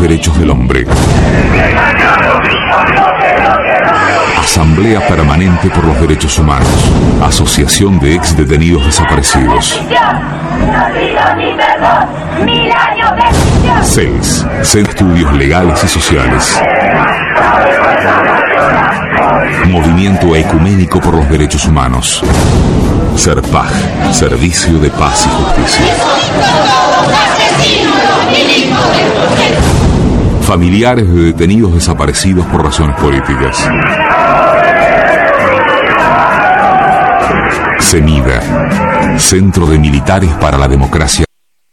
derechos del hombre. Asamblea Permanente por los Derechos Humanos. Asociación de Exdetenidos Desaparecidos. 6. Centro de Estudios Legales y Sociales. Movimiento Ecuménico por los Derechos Humanos. SERPAJ, Servicio de Paz y Justicia. Familiares de detenidos desaparecidos por razones políticas. CEMIDA, Centro de Militares para la Democracia.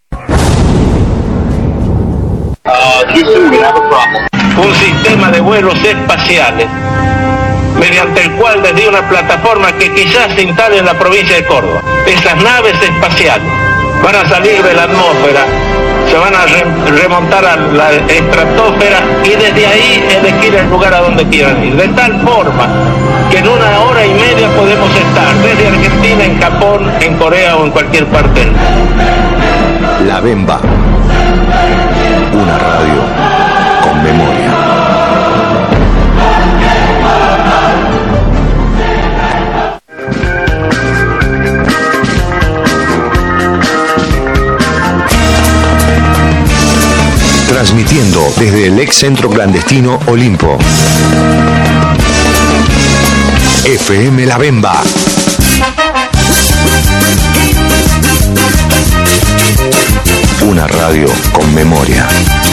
Un sistema de vuelos espaciales mediante el cual desde una plataforma que quizás se instale en la provincia de Córdoba, esas naves espaciales van a salir de la atmósfera, se van a remontar a la estratosfera y desde ahí elegir el lugar a donde quieran ir, de tal forma que en 1 hora y media podemos estar desde Argentina, en Japón, en Corea o en cualquier parte del mundo. La Bemba, una radio con memoria. Transmitiendo desde el ex centro clandestino Olimpo. FM La Bemba. Una radio con memoria.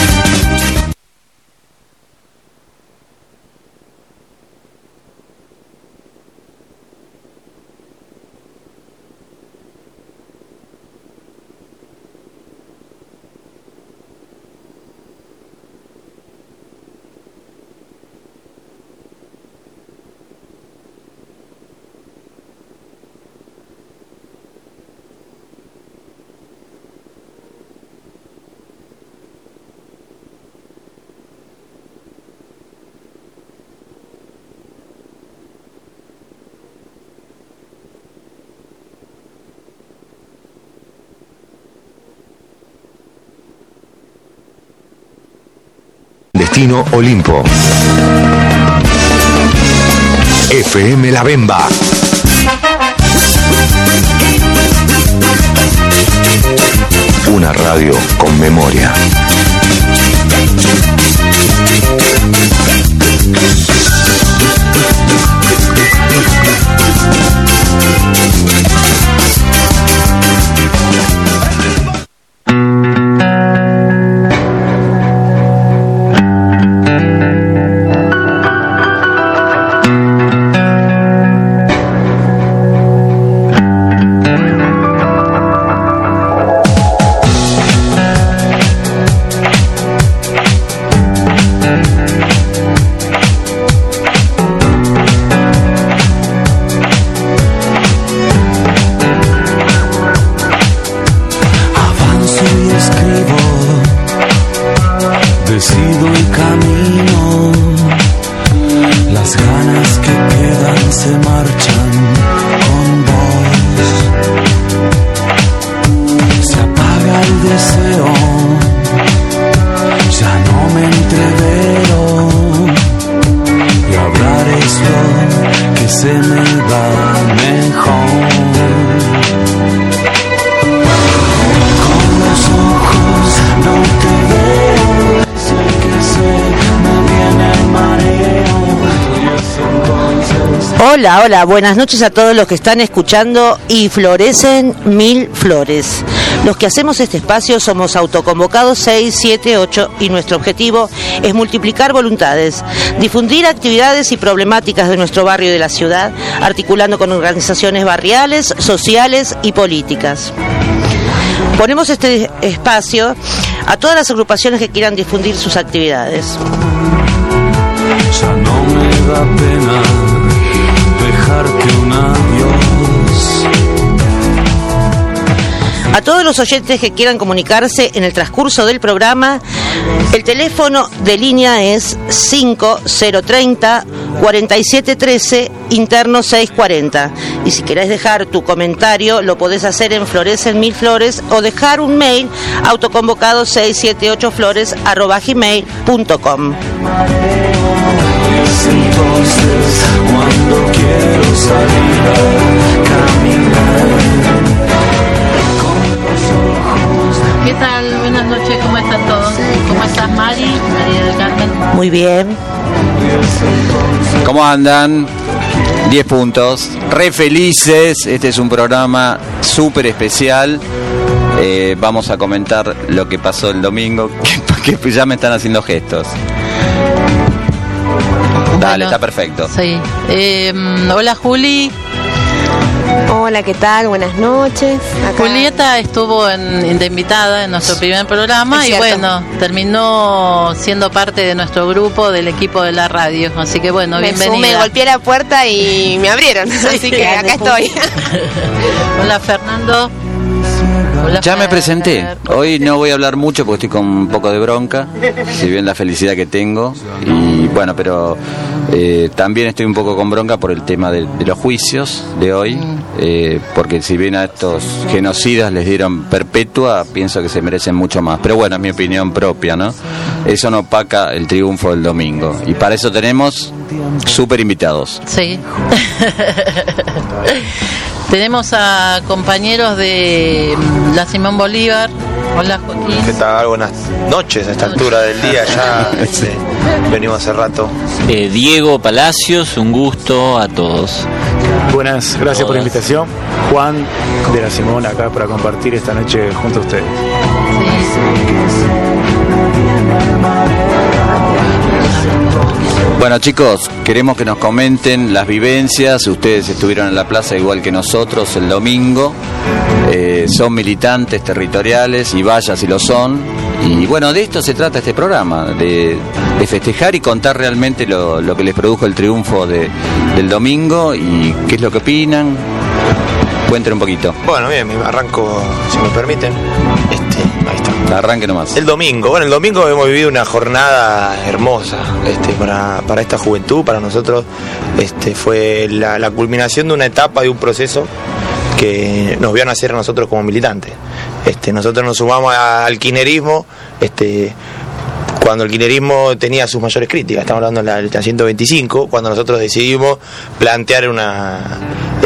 Destino Olimpo. FM La Bemba. Una radio con memoria. Hola, buenas noches a todos los que están escuchando Y Florecen Mil Flores. Los que hacemos este espacio somos autoconvocados 6, 7, 8 y nuestro objetivo es multiplicar voluntades, difundir actividades y problemáticas de nuestro barrio y de la ciudad, articulando con organizaciones barriales, sociales y políticas. Ponemos este espacio a todas las agrupaciones que quieran difundir sus actividades. Ya no me da pena dejarte un adiós. A todos los oyentes que quieran comunicarse en el transcurso del programa, el teléfono de línea es 5030 4713 interno 640. Y si querés dejar tu comentario, lo podés hacer en Florecen Mil Flores o dejar un mail autoconvocado678flores@gmail.com. Entonces, cuando quiero salir a caminar con los ojos. ¿Qué tal? Buenas noches, ¿cómo están todos? ¿Cómo estás, María del Carmen? Muy bien. ¿Cómo andan? 10 puntos. Re felices. Este es un programa súper especial. Vamos a comentar lo que pasó el domingo, que ya me están haciendo gestos. Dale, está perfecto. Sí. Hola, Juli. Hola, ¿qué tal? Buenas noches. Acá... Julieta estuvo de invitada en nuestro primer programa y bueno, terminó siendo parte de nuestro grupo, del equipo de la radio. Así que bueno, bienvenida. Me golpeé la puerta y me abrieron, así que acá estoy. Hola, Fernando. Hola, ya me presenté. Hoy no voy a hablar mucho porque estoy con un poco de bronca, si bien la felicidad que tengo. Y bueno, pero también estoy un poco con bronca por el tema de los juicios de hoy, porque si bien a estos genocidas les dieron perpetua, pienso que se merecen mucho más. Pero bueno, es mi opinión propia, ¿no? Eso no opaca el triunfo del domingo. Y para eso tenemos súper invitados. Sí. Tenemos a compañeros de la Simón Bolívar. Hola, Joaquín. ¿Qué tal? Buenas noches a esta altura del día. Ya venimos hace rato. Diego Palacios, un gusto a todos. Buenas, gracias por la invitación. Juan de la Simón acá para compartir esta noche junto a ustedes. Bueno, chicos, queremos que nos comenten las vivencias. Ustedes estuvieron en la plaza igual que nosotros el domingo. Son militantes territoriales y vaya si lo son. Y bueno, de esto se trata este programa, de festejar y contar realmente lo que les produjo el triunfo del domingo y qué es lo que opinan. Cuenten un poquito. Bueno, bien, me arranco, si me permiten. Ahí está. Arranque nomás. El domingo hemos vivido una jornada hermosa para esta juventud, para nosotros. Fue la culminación de una etapa, de un proceso que nos vio nacer a nosotros como militantes. Nosotros nos sumamos al kirchnerismo cuando el kirchnerismo tenía sus mayores críticas. Estamos hablando de la lucha 125, cuando nosotros decidimos plantear una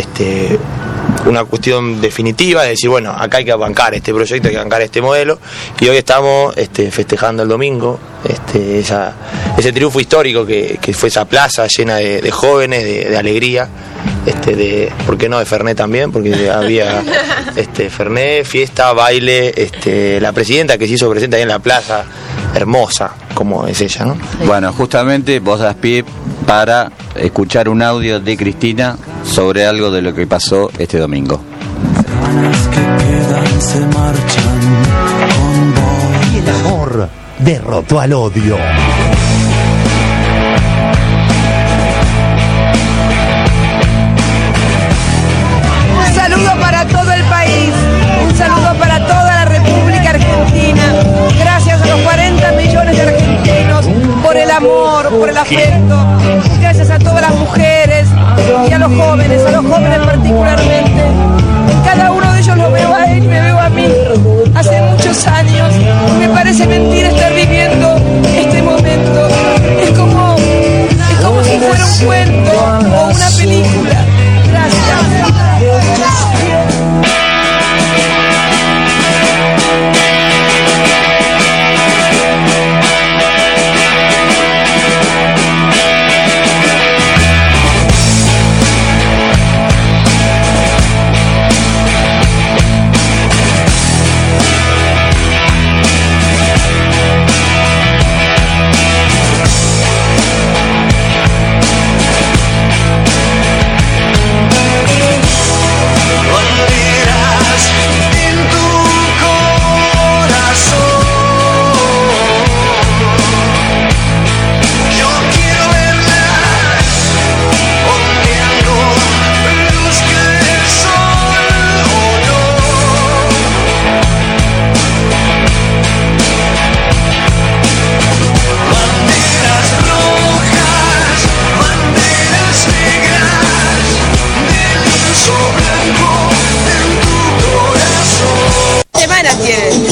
cuestión definitiva, de decir, bueno, acá hay que bancar este proyecto, hay que bancar este modelo, y hoy estamos festejando el domingo ese triunfo histórico que fue esa plaza llena de jóvenes, de alegría, ¿por qué no? De Fernet también, porque había Fernet, fiesta, baile, la presidenta que se hizo presente ahí en la plaza, hermosa como es ella, ¿no? Bueno, justamente vos das pie para escuchar un audio de Cristina sobre algo de lo que pasó este domingo. Que quedan se marchan con vos. Y el amor derrotó al odio. Un saludo para todo el país, un saludo para toda la República Argentina. Gracias a los 40 millones de argentinos por el amor, por el afecto. Gracias a todas las mujeres y a los jóvenes particularmente. En cada uno de ellos lo veo a él y me veo a mí. Hace muchos años me parece mentira estar viviendo este momento. Es como si fuera un cuento o una película. Gracias.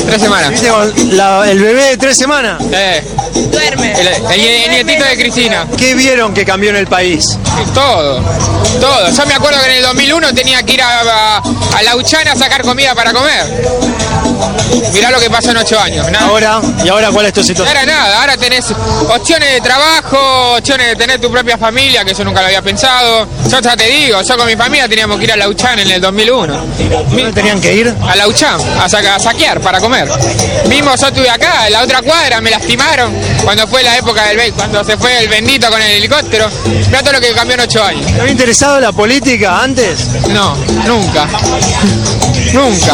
3 semanas. ¿Viste con el bebé de 3 semanas? Duerme. El nietito de Cristina. ¿Qué vieron que cambió en el país? Todo. Yo me acuerdo que en el 2001 tenía que ir a Lauchana a sacar comida para comer. Mirá lo que pasó en 8 años. Nada. ¿Y ahora cuál es tu situación? Ahora nada, ahora tenés opciones de trabajo, opciones de tener tu propia familia, que eso nunca lo había pensado. Yo ya te digo, yo con mi familia teníamos que ir a Lauchana en el 2001. ¿Dónde tenían que ir? A Lauchana, a saquear para comer. Mismo yo estuve acá, en la otra cuadra, me lastimaron cuando fue la época cuando se fue el bendito con el helicóptero. Mirá todo lo que cambió en 8 años. ¿Te había interesado la política antes? No, nunca. Nunca.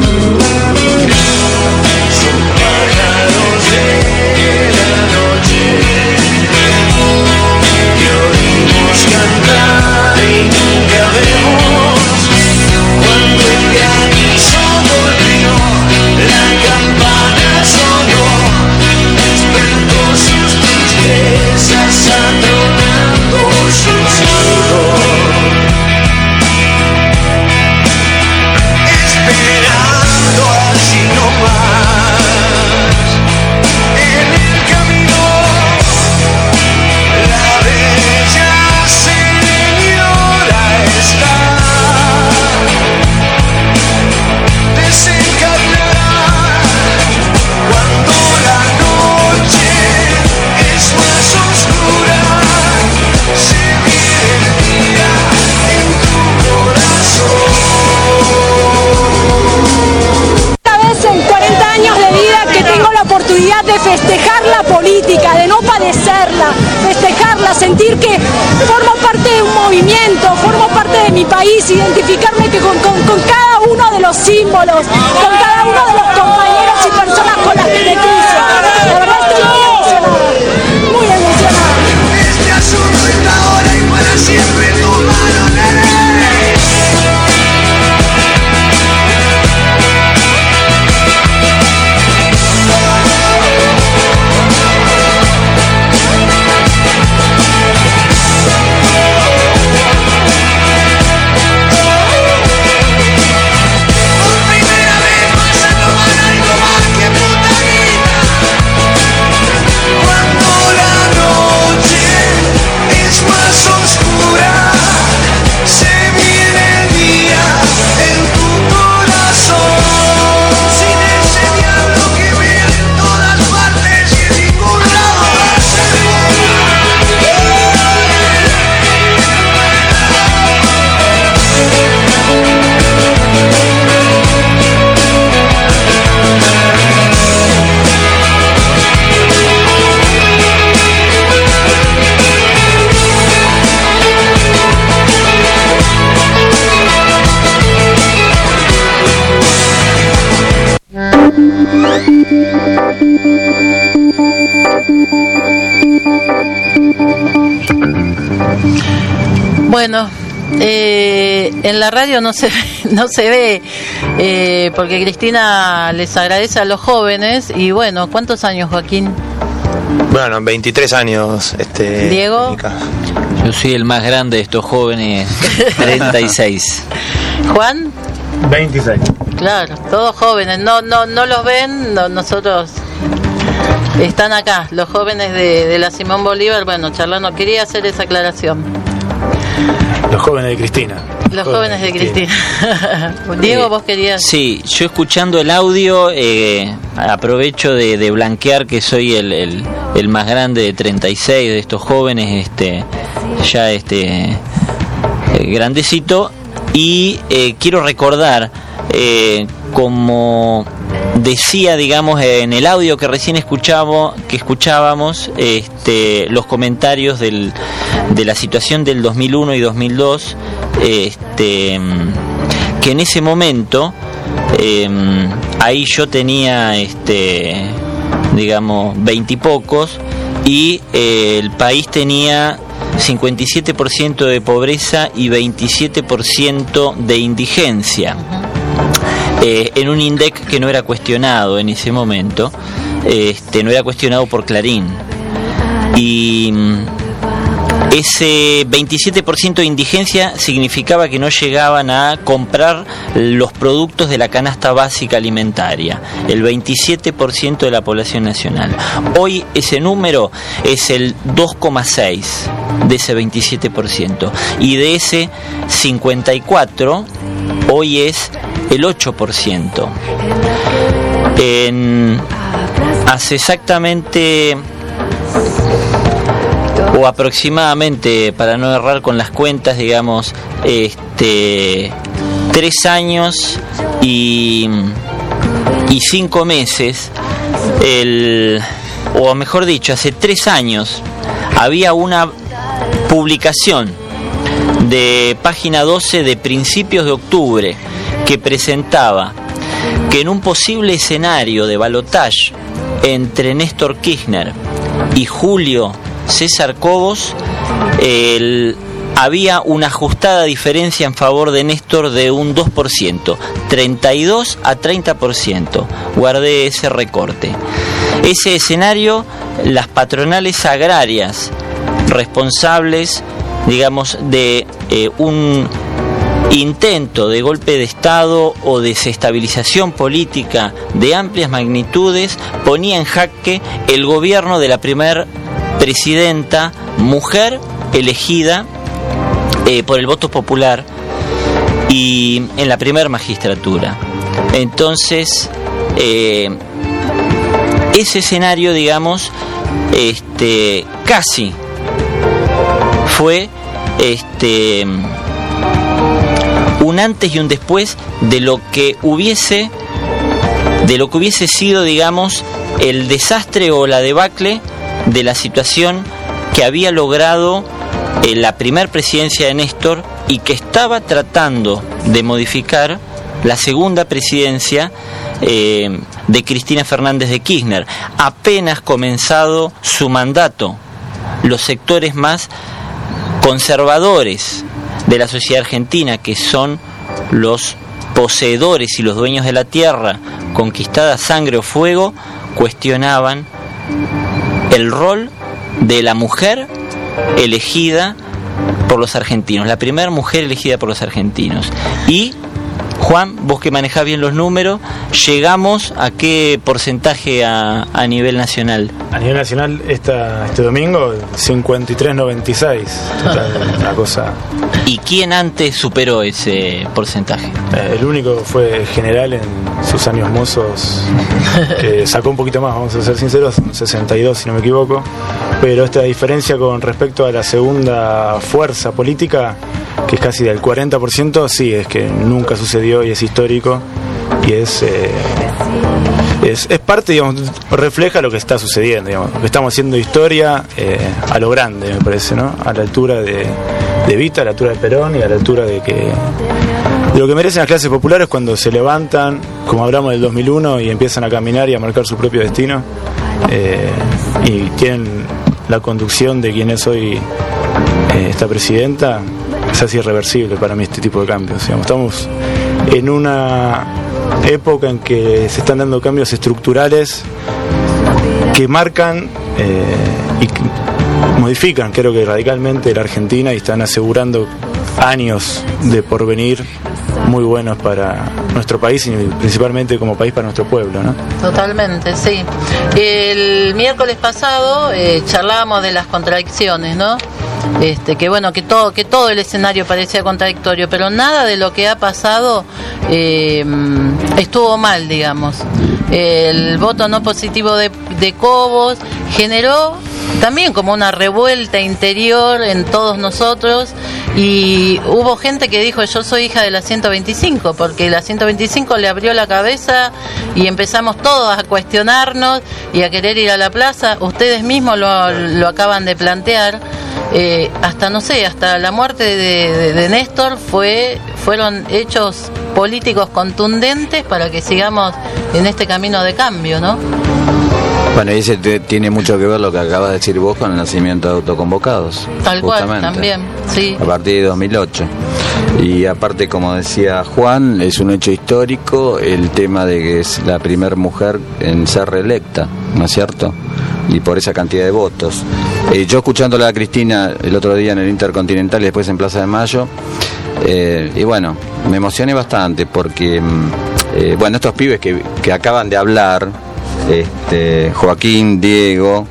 Cantar y nunca vemos cuando el granizo volvió, la campana sonó, despertó sus tristezas atronando su cielo, esperando así nomás en el camino la bella de festejar la política, de no padecerla, festejarla, sentir que formo parte de un movimiento, formo parte de mi país, identificarme con cada uno de los símbolos, con cada uno de los compañeros y personas con las que me cruzo. La verdad estoy muy emocionada, muy emocionada. Este asunto está ahora y para siempre en tu mano, nene. Bueno, en la radio no se ve, porque Cristina les agradece a los jóvenes. Y bueno, ¿cuántos años, Joaquín? Bueno, 23 años. Diego. Yo soy el más grande de estos jóvenes, 36. Juan. 26. Claro, todos jóvenes. No los ven, nosotros. Están acá, los jóvenes de la Simón Bolívar. Bueno, charlando, quería hacer esa aclaración. Los jóvenes de Cristina. Los jóvenes de Cristina. Diego, vos querías... Sí, yo escuchando el audio aprovecho de blanquear que soy el más grande de 36 de estos jóvenes, grandecito, y quiero recordar, como decía, digamos, en el audio que recién escuchábamos, los comentarios de la situación del 2001 y 2002, que en ese momento, ahí yo tenía, digamos, 20 y pocos, y el país tenía 57% de pobreza y 27% de indigencia. En un INDEC que no era cuestionado en ese momento, no era cuestionado por Clarín. Y Ese 27% de indigencia significaba que no llegaban a comprar los productos de la canasta básica alimentaria, el 27% de la población nacional. Hoy ese número es el 2,6% de ese 27%, y de ese 54% hoy es el 8%. Hace exactamente, o aproximadamente, para no errar con las cuentas, digamos, 3 años y 5 meses, o mejor dicho, hace 3 años había una publicación de página 12 de principios de octubre que presentaba que en un posible escenario de balotaje entre Néstor Kirchner y Julio César Cobos, había una ajustada diferencia en favor de Néstor de un 2%, 32 a 30%. Guardé ese recorte. Ese escenario, las patronales agrarias responsables, digamos, de un intento de golpe de Estado o desestabilización política de amplias magnitudes, ponía en jaque el gobierno de la primer presidenta mujer elegida por el voto popular y en la primer magistratura. Entonces, ese escenario, digamos, casi fue un antes y un después de lo que hubiese sido, digamos, el desastre o la debacle de la situación que había logrado la primer presidencia de Néstor y que estaba tratando de modificar la segunda presidencia de Cristina Fernández de Kirchner. Apenas comenzado su mandato, los sectores más conservadores de la sociedad argentina, que son los poseedores y los dueños de la tierra, conquistada a sangre o fuego, cuestionaban el rol de la mujer elegida por los argentinos, la primera mujer elegida por los argentinos. Y Juan, vos que manejás bien los números, ¿llegamos a qué porcentaje a nivel nacional? A nivel nacional, este domingo, 53,96. Una cosa. ¿Y quién antes superó ese porcentaje? El único fue General en sus años mozos, que sacó un poquito más, vamos a ser sinceros, 62 si no me equivoco. Pero esta diferencia con respecto a la segunda fuerza política, que es casi del 40%, sí, es que nunca sucedió y es histórico y es parte, digamos, refleja lo que está sucediendo, digamos, que estamos haciendo historia a lo grande, me parece, ¿no? A la altura de Evita, a la altura de Perón y a la altura de lo que merecen las clases populares cuando se levantan, como hablamos del 2001, y empiezan a caminar y a marcar su propio destino, y tienen la conducción de quien es hoy esta presidenta. Es así irreversible para mí este tipo de cambios, digamos. Estamos en una época en que se están dando cambios estructurales que marcan y que modifican, creo que radicalmente, la Argentina, y están asegurando años de porvenir muy buenos para nuestro país y principalmente como país para nuestro pueblo, ¿no? Totalmente, sí. El miércoles pasado charlábamos de las contradicciones, ¿no? Que bueno, que todo el escenario parecía contradictorio, pero nada de lo que ha pasado estuvo mal, digamos. El voto no positivo de Cobos generó también como una revuelta interior en todos nosotros, y hubo gente que dijo: yo soy hija de la 125, porque la 125 le abrió la cabeza y empezamos todos a cuestionarnos y a querer ir a la plaza. Ustedes mismos lo acaban de plantear. Hasta la muerte de Néstor fueron hechos políticos contundentes para que sigamos en este camino de cambio, ¿no? Bueno, y ese tiene mucho que ver lo que acabas de decir vos con el nacimiento de autoconvocados. Tal cual, también, sí. A partir de 2008. Y aparte, como decía Juan, es un hecho histórico el tema de que es la primera mujer en ser reelecta, ¿no es cierto? Y por esa cantidad de votos. Yo escuchándola a Cristina el otro día en el Intercontinental y después en Plaza de Mayo, y bueno, me emocioné bastante porque, bueno, estos pibes que acaban de hablar, Joaquín, Diego,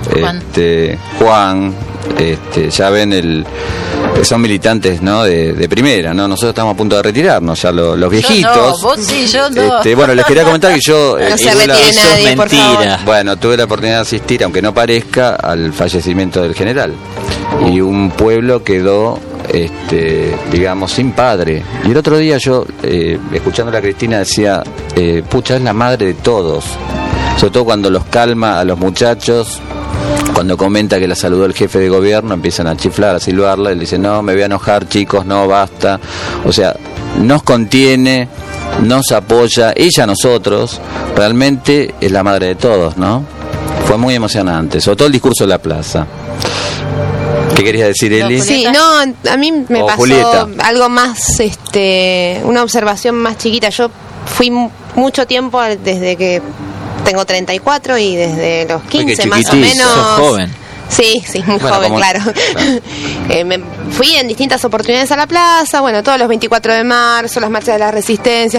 Juan, ya ven son militantes, ¿no? de primera, ¿no? Nosotros estamos a punto de retirarnos ya los viejitos. Yo no, vos sí, yo no. Bueno, les quería comentar que yo no se retire nadie, por favor. Bueno, tuve la oportunidad de asistir, aunque no parezca, al fallecimiento del general. Y un pueblo quedó, digamos, sin padre. Y el otro día yo, escuchando a Cristina, decía, pucha, es la madre de todos. Sobre todo cuando los calma a los muchachos. Cuando comenta que la saludó el jefe de gobierno, empiezan a chiflar, a silbarla, y le dicen, no, me voy a enojar, chicos, no, basta. O sea, nos contiene, nos apoya, ella a nosotros, realmente es la madre de todos, ¿no? Fue muy emocionante, sobre todo el discurso de la plaza. ¿Qué querías decir, Eli? Sí, no, a mí me pasó Julieta. algo más, una observación más chiquita. Yo fui mucho tiempo desde que tengo 34 y desde los 15 más o menos. Sos joven. Sí, muy joven, claro. Me fui en distintas oportunidades a la plaza, bueno, todos los 24 de marzo, las marchas de la Resistencia.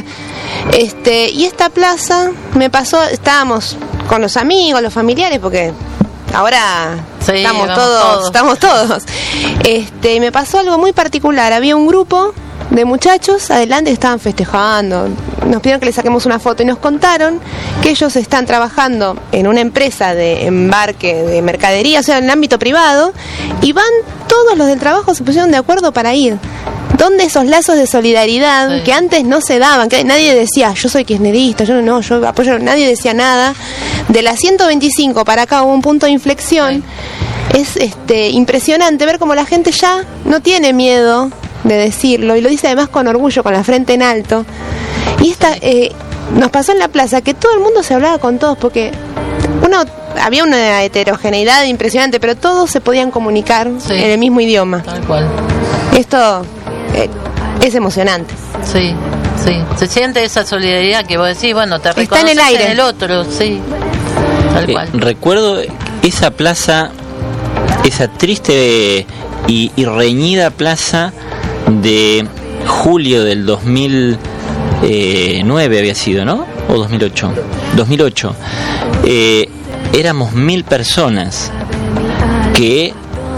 Y esta plaza me pasó, estábamos con los amigos, los familiares, porque ahora estamos todos. Y me pasó algo muy particular. Había un grupo de muchachos adelante que estaban festejando, nos pidieron que les saquemos una foto y nos contaron que ellos están trabajando en una empresa de embarque de mercadería, o sea, en el ámbito privado, y van todos los del trabajo, se pusieron de acuerdo para ir. ¿Dónde esos lazos de solidaridad que antes no se daban? Que nadie decía, yo soy kirchnerista, yo apoyo, nadie decía nada. De la 125 para acá hubo un punto de inflexión. Es impresionante ver cómo la gente ya no tiene miedo de decirlo, y lo dice además con orgullo, con la frente en alto. Y nos pasó en la plaza que todo el mundo se hablaba con todos, porque había una heterogeneidad impresionante, pero todos se podían comunicar en el mismo idioma. Tal cual. Esto es emocionante. Sí, se siente esa solidaridad que vos decís, bueno, te reconoces está en el aire. En el otro, sí. Tal cual. Recuerdo esa plaza, esa triste y reñida plaza de julio del 2009 había sido, ¿no? O 2008. 2008. Éramos 1000 personas que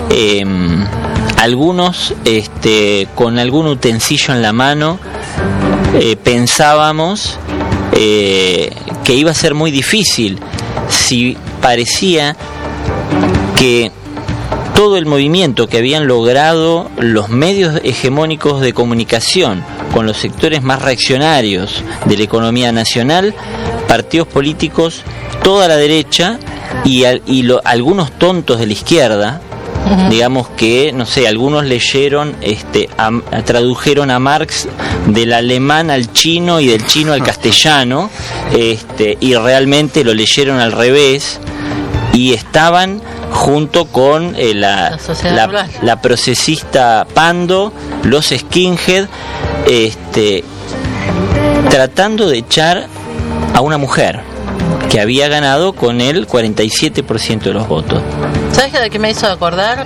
algunos con algún utensilio en la mano pensábamos que iba a ser muy difícil, si parecía que todo el movimiento que habían logrado los medios hegemónicos de comunicación con los sectores más reaccionarios de la economía nacional, partidos políticos, toda la derecha y algunos tontos de la izquierda, digamos que, no sé, algunos leyeron, tradujeron a Marx del alemán al chino y del chino al castellano, y realmente lo leyeron al revés, y estaban junto con la procesista Pando, los skinhead, tratando de echar a una mujer que había ganado con el 47% de los votos. ¿Sabes de qué me hizo acordar?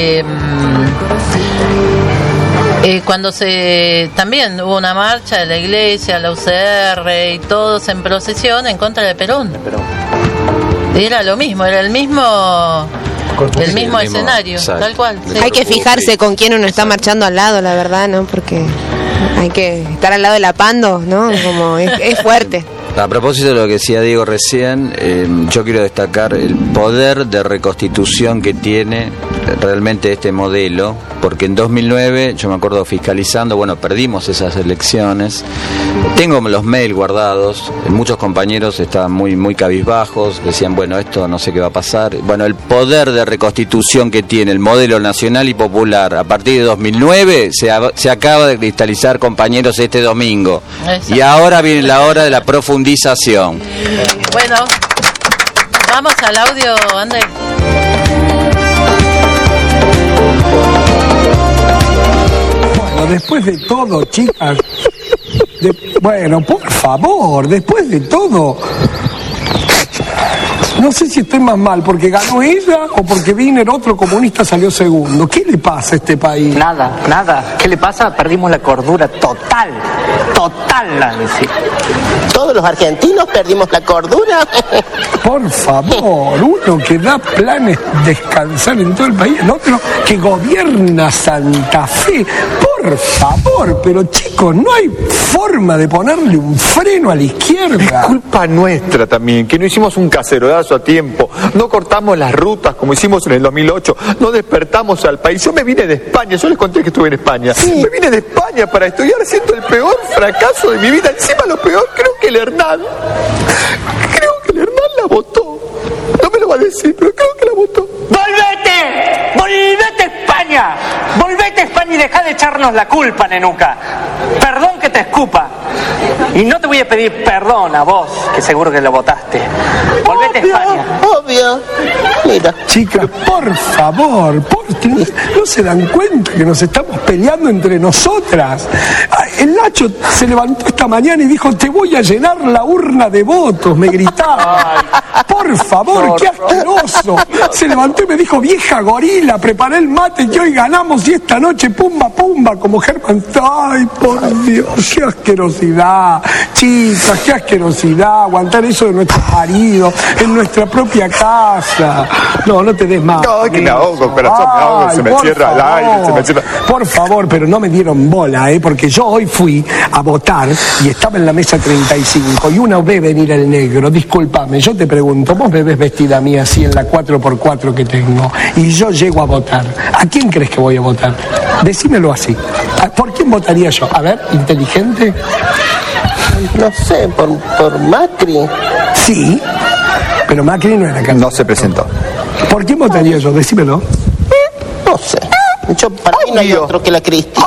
Cuando también hubo una marcha de la iglesia, la UCR y todos en procesión en contra de Perón. Era lo mismo, era el mismo escenario, tal cual. Sí. Hay que fijarse con quién uno está marchando al lado, la verdad, ¿no? Porque hay que estar al lado de la Pando, ¿no? Como es fuerte. A propósito de lo que decía Diego recién, yo quiero destacar el poder de reconstitución que tiene realmente este modelo, porque en 2009, yo me acuerdo fiscalizando, bueno, perdimos esas elecciones, tengo los mails guardados, muchos compañeros estaban muy cabizbajos, decían, bueno, esto no sé qué va a pasar. Bueno, el poder de reconstitución que tiene el modelo nacional y popular a partir de 2009 se acaba de cristalizar, compañeros, este domingo. Exacto. Y ahora viene la hora de la profundización. Bueno, vamos al audio, Andrés. Bueno, después de todo, chicas, bueno, por favor, después de todo, No sé si estoy más mal porque ganó ella o porque Wiener, otro comunista, salió segundo. ¿Qué le pasa a este país? Nada. ¿Qué le pasa? Perdimos la cordura total, Nancy. ¿Todos los argentinos perdimos la cordura? Por favor, uno que da planes de descansar en todo el país, el otro que gobierna Santa Fe. Por favor, pero chicos, no hay forma de ponerle un freno a la izquierda. Es culpa nuestra también, que no hicimos un cacerolazo a tiempo, no cortamos las rutas como hicimos en el 2008, no despertamos al país. Yo me vine de España, yo les conté que estuve en España. Sí. Me vine de España para estudiar, siendo el peor fracaso de mi vida. Encima lo peor, creo que el Hernán la votó. No me lo va a decir, pero creo que la votó. ¡Volvete a España! ¡Volvete a España y deja de echarnos la culpa, nenuca! Perdón que te escupa. Y no te voy a pedir perdón a vos, que seguro que lo votaste. Volvete a España. Obvio. Mira. Chicas, por favor, ¿no se dan cuenta que nos estamos peleando entre nosotras? El Nacho se levantó esta mañana y dijo, te voy a llenar la urna de votos, me gritaba. Por favor, qué asqueroso. Se levantó y me dijo, vieja gorila, preparé el mate que hoy ganamos y esta noche pumba, como Germán. Ay, por Dios, qué asquerosidad. Chicas, qué asquerosidad. Aguantar eso de nuestro marido, en nuestra propia casa. No te des más. No, que me ahogo, corazón, me ahogo, se me cierra el aire, se me cierra. Por favor, pero no me dieron bola, porque yo hoy fui a votar y estaba en la mesa 35 y una ve venir el negro. Discúlpame, yo te pregunto, vos me ves vestida a mí así en la 4x4 que tengo y yo llego a votar. ¿A quién crees que voy a votar? Decímelo así. ¿Por quién votaría yo? A ver, inteligente. No sé, por Macri. Sí, pero Macri no era candidato. No se presentó. ¿Por quién votaría yo? Decímelo. No sé. Para mí no hay otro que la Cristina.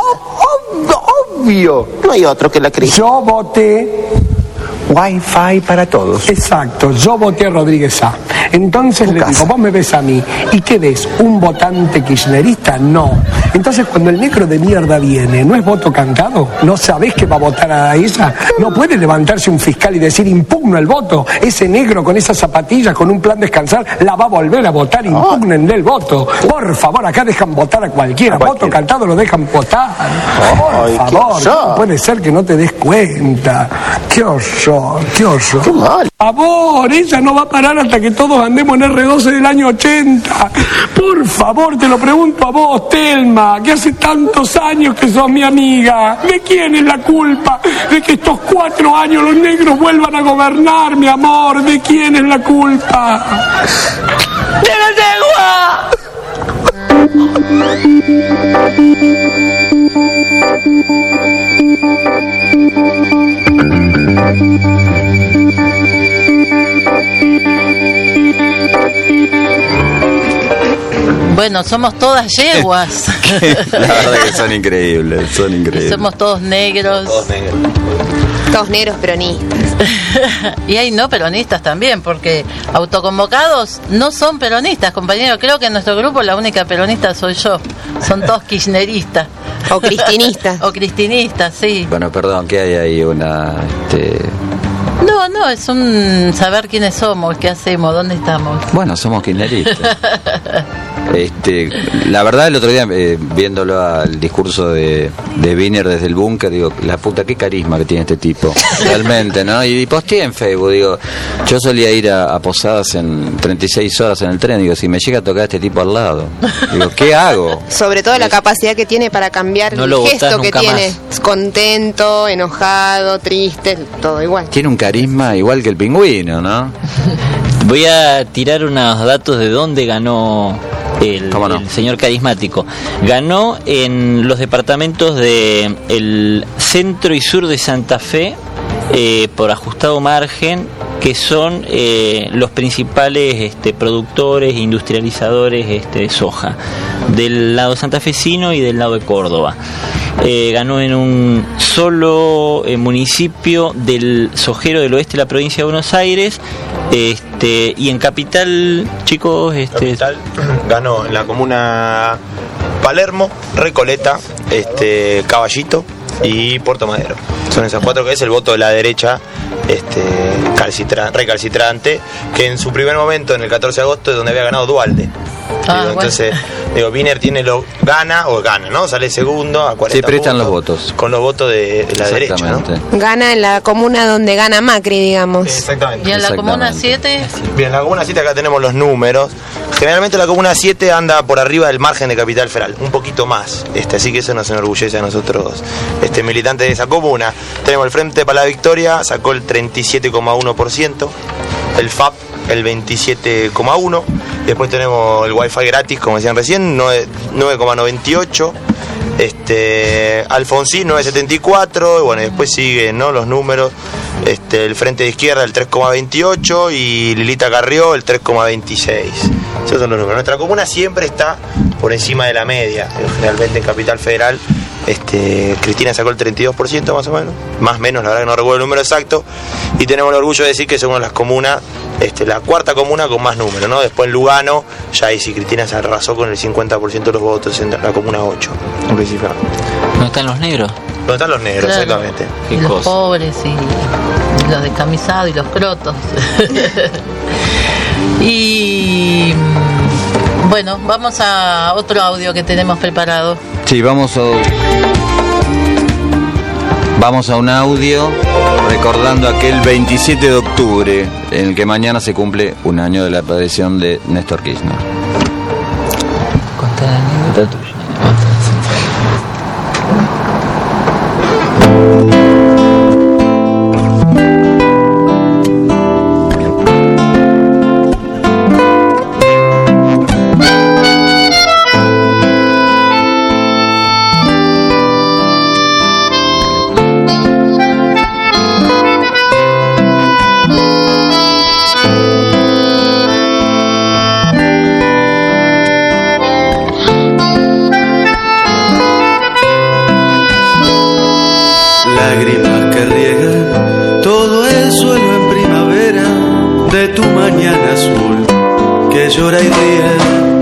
Obvio. No hay otro que la Cristina. Yo voté Wi-Fi para todos. Exacto, yo voté a Rodríguez A. Entonces le digo, vos me ves a mí, ¿y qué ves? ¿Un votante kirchnerista? No. Entonces cuando el negro de mierda viene, ¿no es voto cantado? ¿No sabés que va a votar a ella? No puede levantarse un fiscal y decir, impugno el voto. Ese negro con esas zapatillas, con un plan descansar, la va a volver a votar, impugnen el voto. Por favor, acá dejan votar a cualquiera. Voto cantado lo dejan votar. Por favor, no puede ser que no te des cuenta. Qué horror, qué horror. Qué mal. Por favor, ella no va a parar hasta que todos andemos en R12 del año 80. Por favor, te lo pregunto a vos, Telma, que hace tantos años que sos mi amiga. ¿De quién es la culpa de que estos 4 años los negros vuelvan a gobernar, mi amor? ¿De quién es la culpa? ¡De la yegua! Bueno, somos todas yeguas. La verdad que son increíbles. Somos todos negros. Todos negros peronistas. Y hay no peronistas también, porque autoconvocados no son peronistas, compañero. Creo que en nuestro grupo la única peronista soy yo. Son todos kirchneristas. O cristinistas. O cristinistas, sí. Bueno, perdón, que hay ahí una... No, es un saber quiénes somos, qué hacemos, dónde estamos. Bueno, somos kirchneristas. La verdad, el otro día, viéndolo al discurso de Wiener desde el búnker, digo, la puta, qué carisma que tiene este tipo. Realmente, ¿no? Y posteé en Facebook, digo, yo solía ir a posadas en 36 horas en el tren, digo, si me llega a tocar este tipo al lado, digo, ¿qué hago? Sobre todo la capacidad que tiene para cambiar el gesto que tiene. Más. Contento, enojado, triste, todo igual. Tiene un carisma igual que el pingüino, ¿no? Voy a tirar unos datos de dónde ganó el señor carismático. Ganó en los departamentos de el centro y sur de Santa Fe, por ajustado margen, que son los principales productores e industrializadores de soja, del lado santafesino y del lado de Córdoba. Ganó en un solo municipio del sojero del oeste de la provincia de Buenos Aires, y en capital, chicos, Capital ganó en la comuna Palermo, Recoleta, Caballito, y Puerto Madero. Son esas 4 que es el voto de la derecha recalcitrante, que en su primer momento, en el 14 de agosto, es donde había ganado Duhalde. Entonces, Wiener gana, ¿no? Sale segundo a 40 Se prestan puntos, los votos. con los votos de la derecha, ¿no? Gana en la comuna donde gana Macri, digamos. Exactamente. ¿Y en la comuna 7? Bien, en la comuna 7 acá tenemos los números. Generalmente la comuna 7 anda por arriba del margen de Capital Federal, un poquito más. Así que eso nos enorgullece a nosotros, militantes de esa comuna. Tenemos el Frente para la Victoria, sacó el 37,1%, el FAP el 27,1%, después tenemos el Wi-Fi gratis, como decían recién, 9,98%, Alfonsín 9,74%, y bueno, después siguen, ¿no?, los números, el Frente de Izquierda el 3,28% y Lilita Carrió el 3,26%. Esos son los números. Nuestra comuna siempre está por encima de la media, generalmente en Capital Federal. Cristina sacó el 32% más o menos, más o menos, la verdad que no recuerdo el número exacto, y tenemos el orgullo de decir que somos las comunas, la cuarta comuna con más números, ¿no? Después en Lugano, ya ahí sí Cristina se arrasó con el 50% de los votos en la comuna 8, en principio. ¿No están los negros? No están los negros, claro. Exactamente. Y los pobres y los descamisados y los crotos. Y bueno, vamos a otro audio que tenemos preparado. Sí, vamos a un audio recordando aquel 27 de octubre, en el que mañana se cumple un año de la aparición de Néstor Kirchner. Contá la anécdota tuya. Lágrimas que riegan todo el suelo en primavera de tu mañana azul que llora y ríe.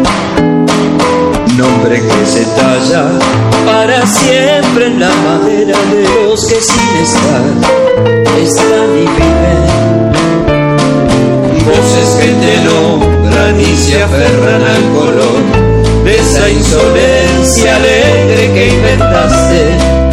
Nombre que se talla para siempre en la madera de los que sin estar están y viven. Voces que te nombran y se aferran al color de esa insolencia alegre que inventaste.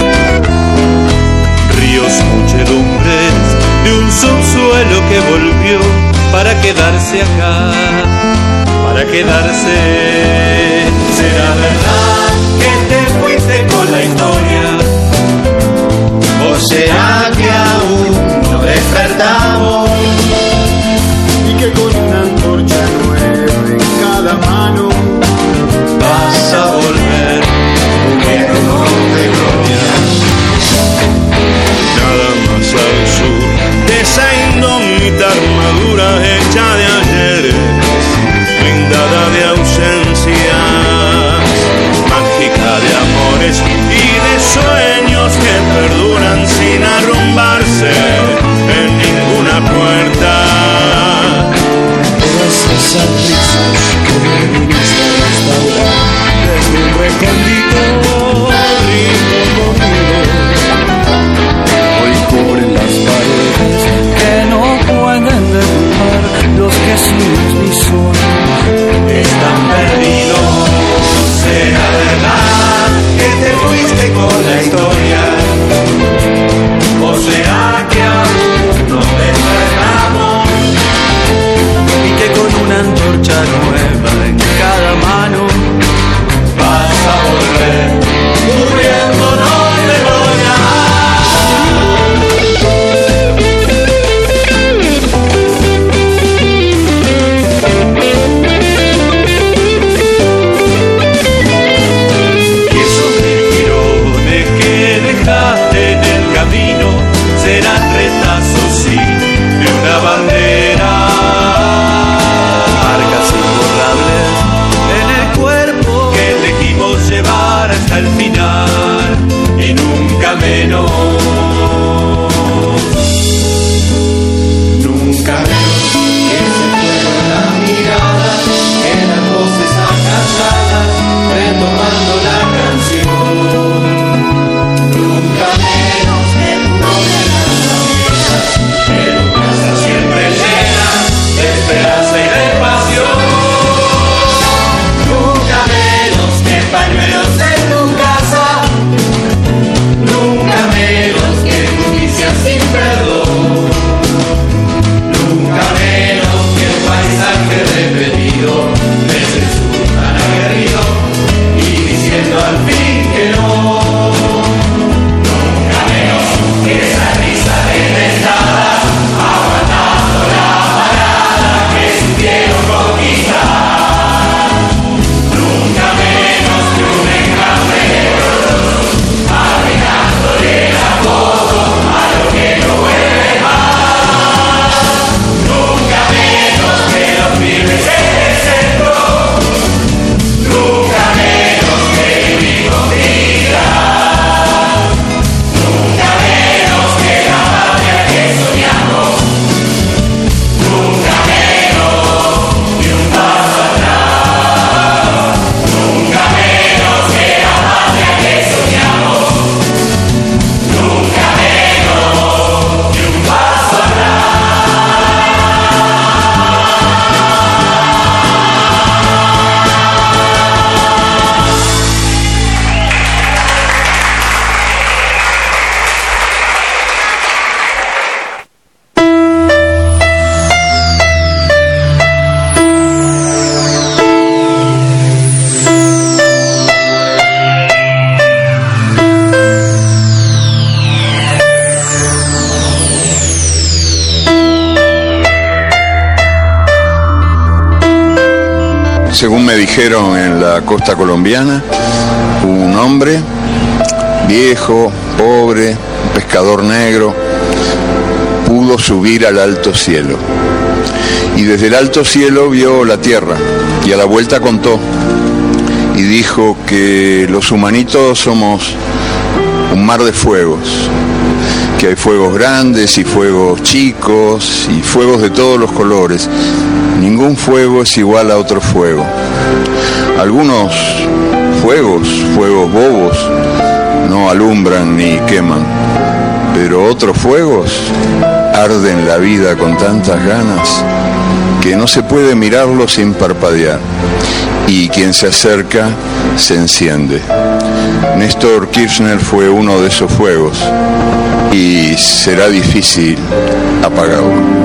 Muchedumbres de un subsuelo que volvió para quedarse acá, para quedarse. ¿Será verdad que te fuiste con la historia? ¿O será que aún no despertamos? Y que con una antorcha nueva en cada mano vas a volver un viejo de gloria. Nada más al sur de esa indómita armadura hecha de ayer, blindada de ausencias. que no. Nunca menos que esa risa desdentada, aguantando la parada que supieron conquistar. Nunca menos que un enjambre de otros, arruinándole a todo a lo que no vuelve más. Nunca menos que los pibes en el centro. Nunca menos que vivir con vida. Nunca menos que la patria que soñamos. Nunca menos que un paso atrás. Nunca menos que la patria que soñamos. Nunca menos que un paso atrás. Según me dijeron en la costa colombiana, un hombre viejo, pobre, pescador negro, pudo subir al alto cielo. Y desde el alto cielo vio la tierra y a la vuelta contó y dijo que los humanitos somos un mar de fuegos, que hay fuegos grandes y fuegos chicos y fuegos de todos los colores. Ningún fuego es igual a otro fuego. Algunos fuegos bobos, no alumbran ni queman, pero otros fuegos arden la vida con tantas ganas que no se puede mirarlo sin parpadear, y quien se acerca se enciende. Néstor Kirchner fue uno de esos fuegos y será difícil apagarlo.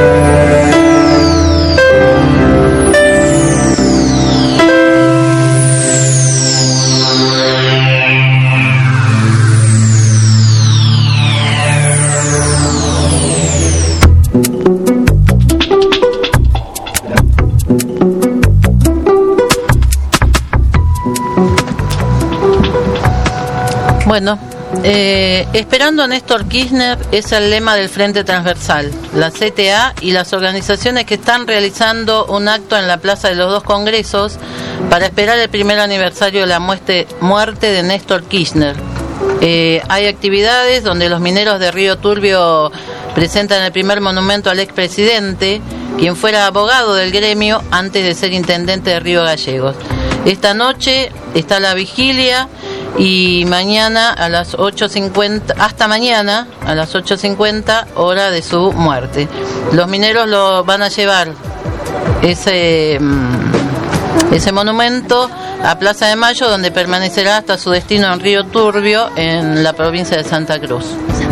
Bueno, esperando a Néstor Kirchner es el lema del Frente Transversal, la CTA y las organizaciones que están realizando un acto en la Plaza de los Dos Congresos para esperar el primer aniversario de la muerte de Néstor Kirchner. Hay actividades donde los mineros de Río Turbio presentan el primer monumento al expresidente, quien fuera abogado del gremio antes de ser intendente de Río Gallegos. Esta noche está la vigilia y mañana a las 8:50, hasta mañana a las 8:50, hora de su muerte. Los mineros lo van a llevar ese monumento a Plaza de Mayo, donde permanecerá hasta su destino en Río Turbio, en la provincia de Santa Cruz.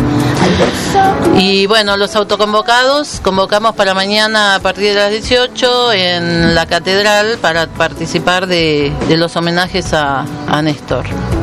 Y bueno, los autoconvocados convocamos para mañana a partir de las 18 en la catedral para participar de los homenajes a Néstor.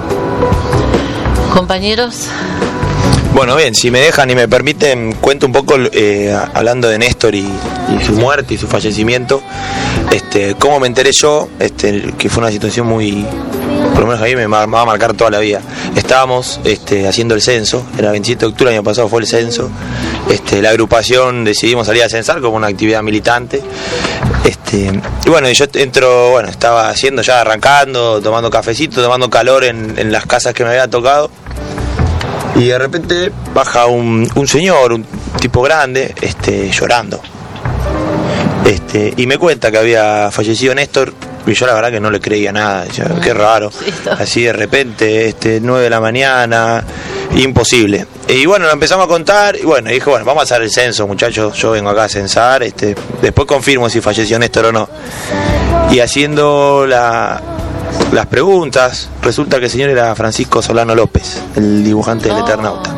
Compañeros. Bueno, bien, si me dejan y me permiten, cuento un poco, hablando de Néstor y su muerte y su fallecimiento, cómo me enteré yo, que fue una situación muy, por lo menos a mí me va a marcar toda la vida. Estábamos haciendo el censo, era el 27 de octubre del año pasado fue el censo, la agrupación decidimos salir a censar como una actividad militante, y bueno, yo entro, estaba haciendo ya, arrancando, tomando cafecito, tomando calor en las casas que me había tocado. Y de repente baja un señor, un tipo grande, llorando. Y me cuenta que había fallecido Néstor, y yo la verdad que no le creía nada. Yo, qué raro. Así de repente, 9 de la mañana, imposible. Y bueno, lo empezamos a contar, y bueno, dijo, vamos a hacer el censo, muchachos, yo vengo acá a censar, después confirmo si falleció Néstor o no. Y haciendo las preguntas, resulta que el señor era Francisco Solano López, el dibujante del Eternauta.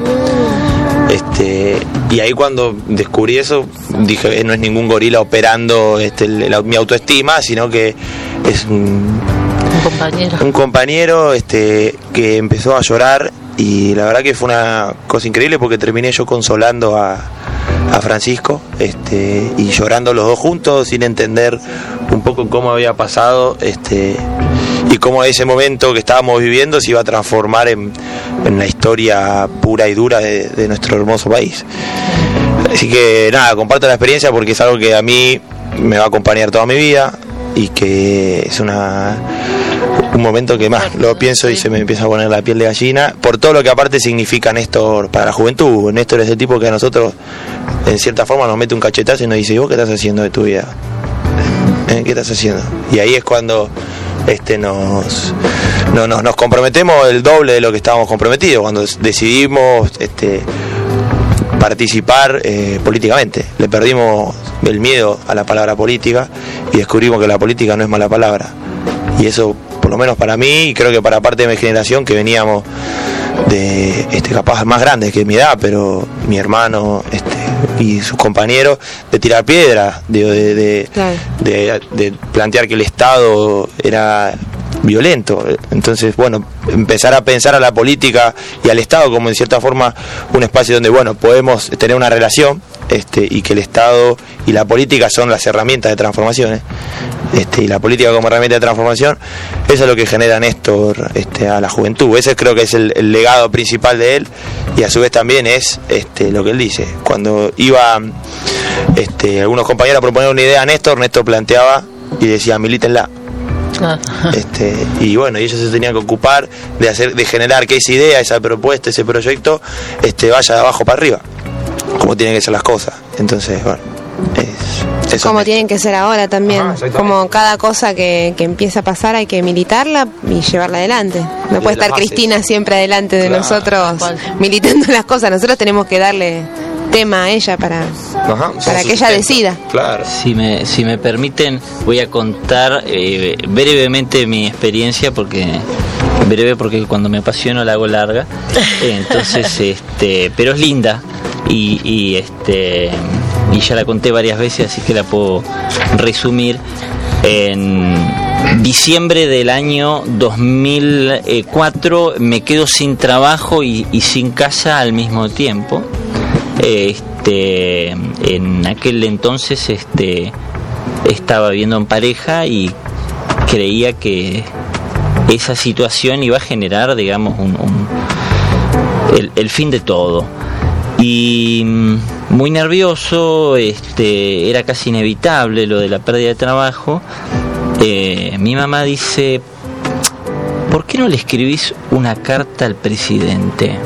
Y ahí cuando descubrí eso, dije, no es ningún gorila operando mi autoestima, sino que es Un compañero que empezó a llorar, y la verdad que fue una cosa increíble porque terminé yo consolando a Francisco, y llorando los dos juntos sin entender un poco cómo había pasado, y cómo ese momento que estábamos viviendo se iba a transformar en la historia pura y dura de nuestro hermoso país. Así que nada, comparto la experiencia porque es algo que a mí me va a acompañar toda mi vida, y que es un momento que más lo pienso y se me empieza a poner la piel de gallina, por todo lo que aparte significa Néstor para la juventud. Néstor es el tipo que a nosotros en cierta forma nos mete un cachetazo y nos dice: ¿y vos qué estás haciendo de tu vida? ¿Qué estás haciendo? Y ahí es cuando nos comprometemos el doble de lo que estábamos comprometidos, cuando decidimos participar políticamente. Le perdimos el miedo a la palabra política y descubrimos que la política no es mala palabra. Y eso, por lo menos para mí, y creo que para parte de mi generación, que veníamos de capaz más grandes que mi edad, pero mi hermano y sus compañeros, de tirar piedras, de plantear que el Estado era violento. Entonces, bueno, empezar a pensar a la política y al Estado como en cierta forma un espacio donde, bueno, podemos tener una relación, y que el Estado y la política son las herramientas de transformación, y la política como herramienta de transformación, eso es lo que genera Néstor a la juventud. Ese creo que es el legado principal de él, y a su vez también es lo que él dice. Cuando iba algunos compañeros a proponer una idea a Néstor planteaba y decía: milítenla. Y bueno, y ellos se tenían que ocupar de generar que esa idea, esa propuesta, ese proyecto vaya de abajo para arriba, como tienen que ser las cosas. Entonces, bueno, es como tienen que ser ahora también. Como cada cosa que empieza a pasar hay que militarla y llevarla adelante. No puede estar Cristina siempre adelante de nosotros militando las cosas. Nosotros tenemos que darle tema a ella para que ella decida. Claro. Si me permiten, voy a contar brevemente mi experiencia, porque cuando me apasiono la hago larga. Entonces, pero es linda y ya la conté varias veces, así que la puedo resumir. En diciembre del año 2004 me quedo sin trabajo y sin casa al mismo tiempo. En aquel entonces estaba viviendo en pareja y creía que esa situación iba a generar, digamos, el fin de todo. Y muy nervioso, era casi inevitable lo de la pérdida de trabajo. Mi mamá dice: ¿por qué no le escribís una carta al presidente?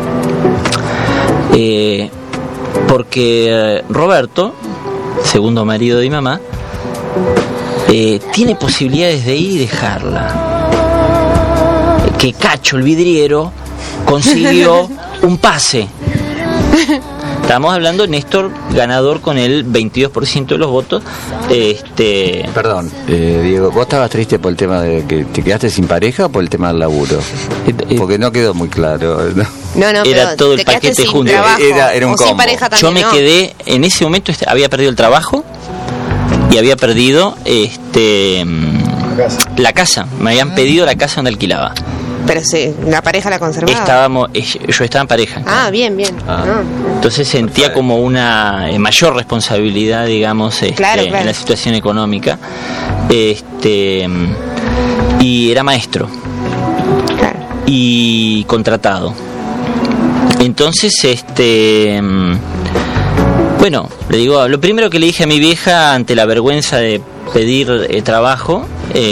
Porque Roberto, segundo marido de mi mamá, tiene posibilidades de ir y dejarla. Que Cacho, el vidriero, consiguió un pase. Estamos hablando de Néstor ganador con el 22% de los votos. Perdón, Diego, ¿vos estabas triste por el tema de que te quedaste sin pareja o por el tema del laburo? Porque no quedó muy claro. No, era todo el paquete junto. Era un combo. Yo me quedé, en ese momento había perdido el trabajo y había perdido la casa. Me habían pedido la casa donde alquilaba. Pero la pareja la conservaba. Yo estaba en pareja. Bien. Entonces sentía como una mayor responsabilidad, digamos, claro. En la situación económica. Y era maestro. Claro. Y contratado. Entonces, bueno, le digo, lo primero que le dije a mi vieja ante la vergüenza de pedir trabajo,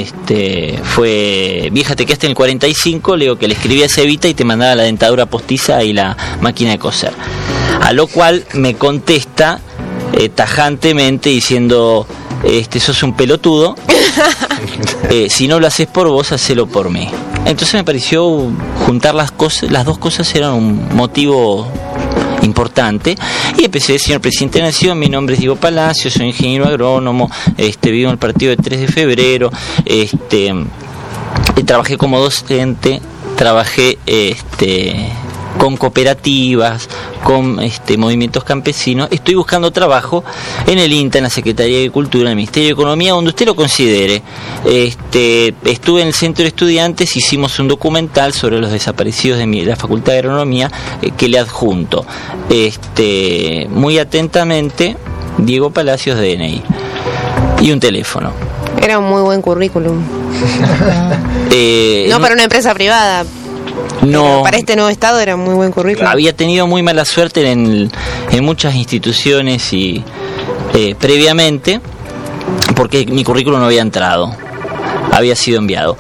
fue: vieja, te quedaste en el 45, le digo que le escribía a Cevita y te mandaba la dentadura postiza y la máquina de coser. A lo cual me contesta tajantemente diciendo: sos un pelotudo, si no lo haces por vos, hacelo por mí. Entonces me pareció juntar las dos cosas eran un motivo importante, y empecé: señor presidente de la Nación, mi nombre es Diego Palacio, soy ingeniero agrónomo, vivo en el partido de 3 de febrero, trabajé como docente, trabajé con cooperativas, con movimientos campesinos. Estoy buscando trabajo en el INTA, en la Secretaría de Agricultura, en el Ministerio de Economía, donde usted lo considere. Estuve en el Centro de Estudiantes, hicimos un documental sobre los desaparecidos de la Facultad de Agronomía que le adjunto. Muy atentamente, Diego Palacios, DNI. Y un teléfono. Era un muy buen currículum. No para una empresa privada. No, para este nuevo estado era muy buen currículum. Había tenido muy mala suerte en muchas instituciones y previamente, porque mi currículum no había entrado, había sido enviado.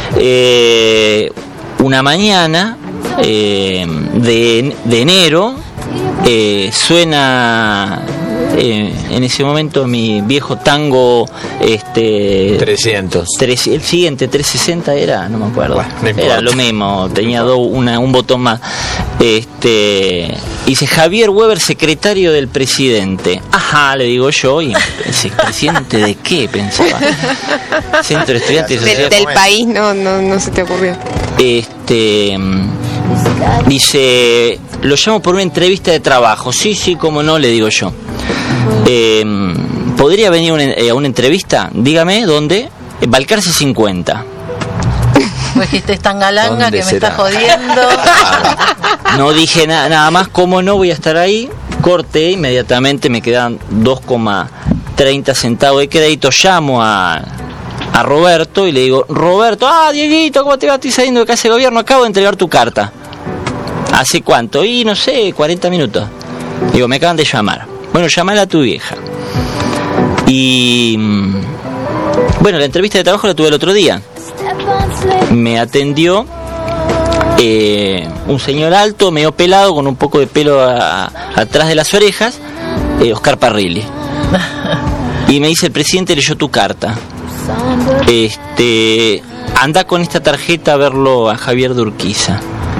Una mañana de enero suena en ese momento mi viejo tango 300. El siguiente 360 era, no me acuerdo. Bueno, no era lo mismo, tenía un botón más. Dice Javier Weber, secretario del presidente. Ajá, le digo yo, y ¿presidente de qué? Pensaba. Centro de Estudiantes del país, no se te ocurrió. Dice, lo llamo por una entrevista de trabajo. Sí, cómo no, le digo yo. ¿Podría venir a una entrevista? Dígame, ¿dónde? Balcarce 50. Dijiste, es tan galanga que me está jodiendo. No dije nada más, ¿cómo no voy a estar ahí? Corté, inmediatamente me quedan 2,30 centavos de crédito. Llamo a Roberto y le digo, Roberto, Dieguito, ¿cómo te va? Estoy saliendo de casa de gobierno, acabo de entregar tu carta. ¿Hace cuánto? Y no sé, 40 minutos. Digo, me acaban de llamar. Bueno, llamala a tu vieja. Y bueno, la entrevista de trabajo la tuve el otro día. Me atendió un señor alto, medio pelado, con un poco de pelo atrás de las orejas, Oscar Parrilli. Y me dice, el presidente leyó tu carta. Anda con esta tarjeta a verlo a Javier de Urquiza.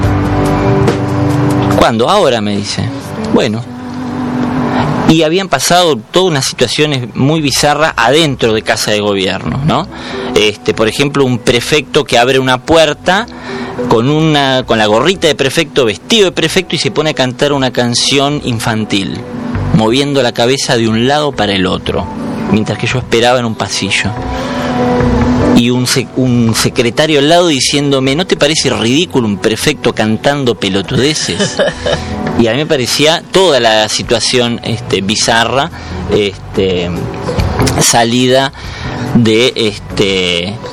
¿Cuándo? Ahora, me dice. Bueno. Y habían pasado todas unas situaciones muy bizarras adentro de Casa de Gobierno, ¿no? Por ejemplo, un prefecto que abre una puerta con la gorrita de prefecto, vestido de prefecto, y se pone a cantar una canción infantil, moviendo la cabeza de un lado para el otro, mientras que yo esperaba en un pasillo. Y un secretario al lado diciéndome, ¿no te parece ridículo un prefecto cantando pelotudeces? Y a mí me parecía toda la situación bizarra, salida de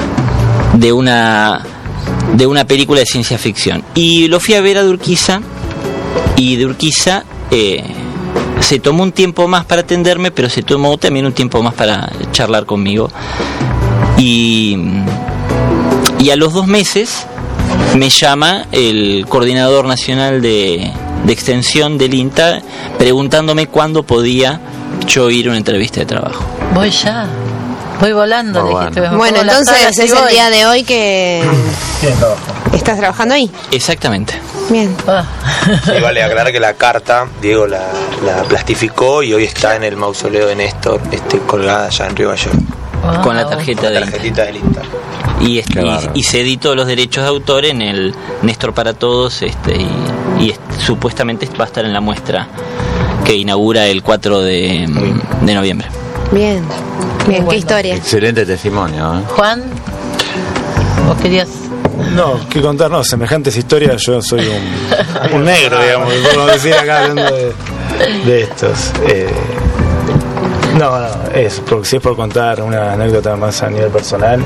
una película de ciencia ficción. Y lo fui a ver a Urquiza, y de Urquiza se tomó un tiempo más para atenderme, pero se tomó también un tiempo más para charlar conmigo. Y a los 2 meses me llama el coordinador nacional de extensión del INTA preguntándome cuándo podía yo ir a una entrevista de trabajo. Voy volando. Bueno, entonces es el día de hoy que estás trabajando ahí. Exactamente. Bien. Sí, vale aclarar que la carta Diego la plastificó y hoy está en el mausoleo de Néstor, colgada allá en Río Gallegos. Con la tarjetita del INTA. Y cedí todos los derechos de autor en el Néstor para Todos, y supuestamente va a estar en la muestra que inaugura el 4 de noviembre. Bien, qué historia. Excelente testimonio, Juan, ¿vos querías? No, que contarnos semejantes historias. Yo soy un negro, digamos, podemos decir acá hablando de estos. No, eso, porque si es por contar una anécdota más a nivel personal,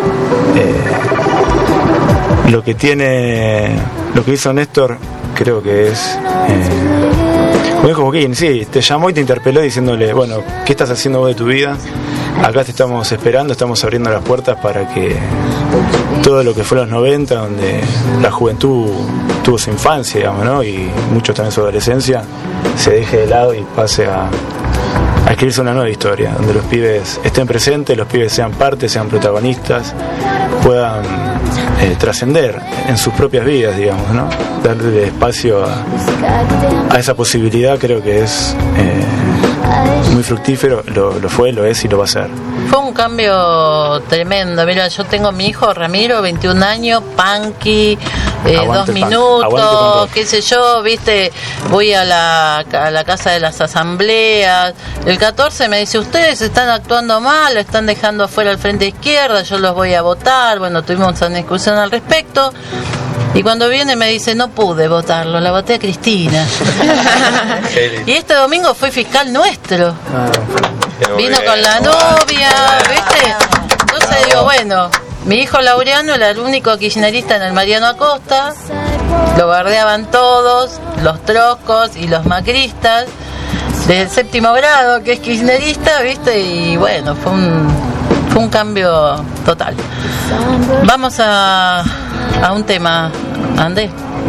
lo que hizo Néstor, creo que es como dijo Joaquín, sí, te llamó y te interpeló diciéndole, bueno, ¿qué estás haciendo vos de tu vida? Acá te estamos esperando, estamos abriendo las puertas para que todo lo que fue los 90, donde la juventud tuvo su infancia, digamos, ¿no? Y muchos también su adolescencia, se deje de lado y pase a escribirse una nueva historia, donde los pibes estén presentes, los pibes sean parte, sean protagonistas, puedan trascender en sus propias vidas, digamos, ¿no? Darle espacio a esa posibilidad, creo que es muy fructífero, lo fue, lo es y lo va a ser. Fue un cambio tremendo. Mira, yo tengo a mi hijo Ramiro, 21 años, punky, 2 minutos, qué sé yo, viste, voy a la casa de las asambleas. El 14 me dice, ustedes están actuando mal, están dejando afuera al Frente Izquierda, yo los voy a votar. Bueno, tuvimos una discusión al respecto. Y cuando viene me dice, no pude votarlo, la voté a Cristina. Y este domingo fue fiscal nuestro. Vino con la novia, ¿viste? Entonces digo, bueno, mi hijo Laureano era el único kirchnerista en el Mariano Acosta, lo bardeaban todos, los troscos y los macristas, del 7º grado, que es kirchnerista, ¿viste? Y bueno, fue un cambio total. Vamos a un tema, Andrés.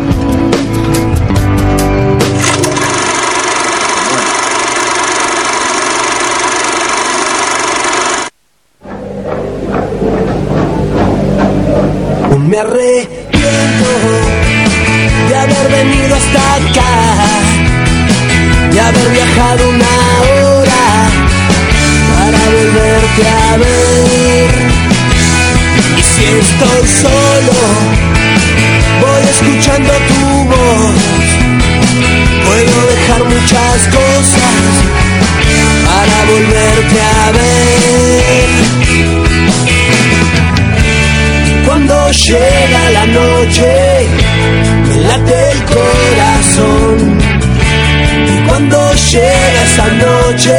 Me arrepiento de haber venido hasta acá, de haber viajado 1 hora para volverte a ver. Y si estoy solo, voy escuchando tu voz. Puedo dejar muchas cosas para volverte a ver. Cuando llega la noche, me late el corazón. Y cuando llega esa noche,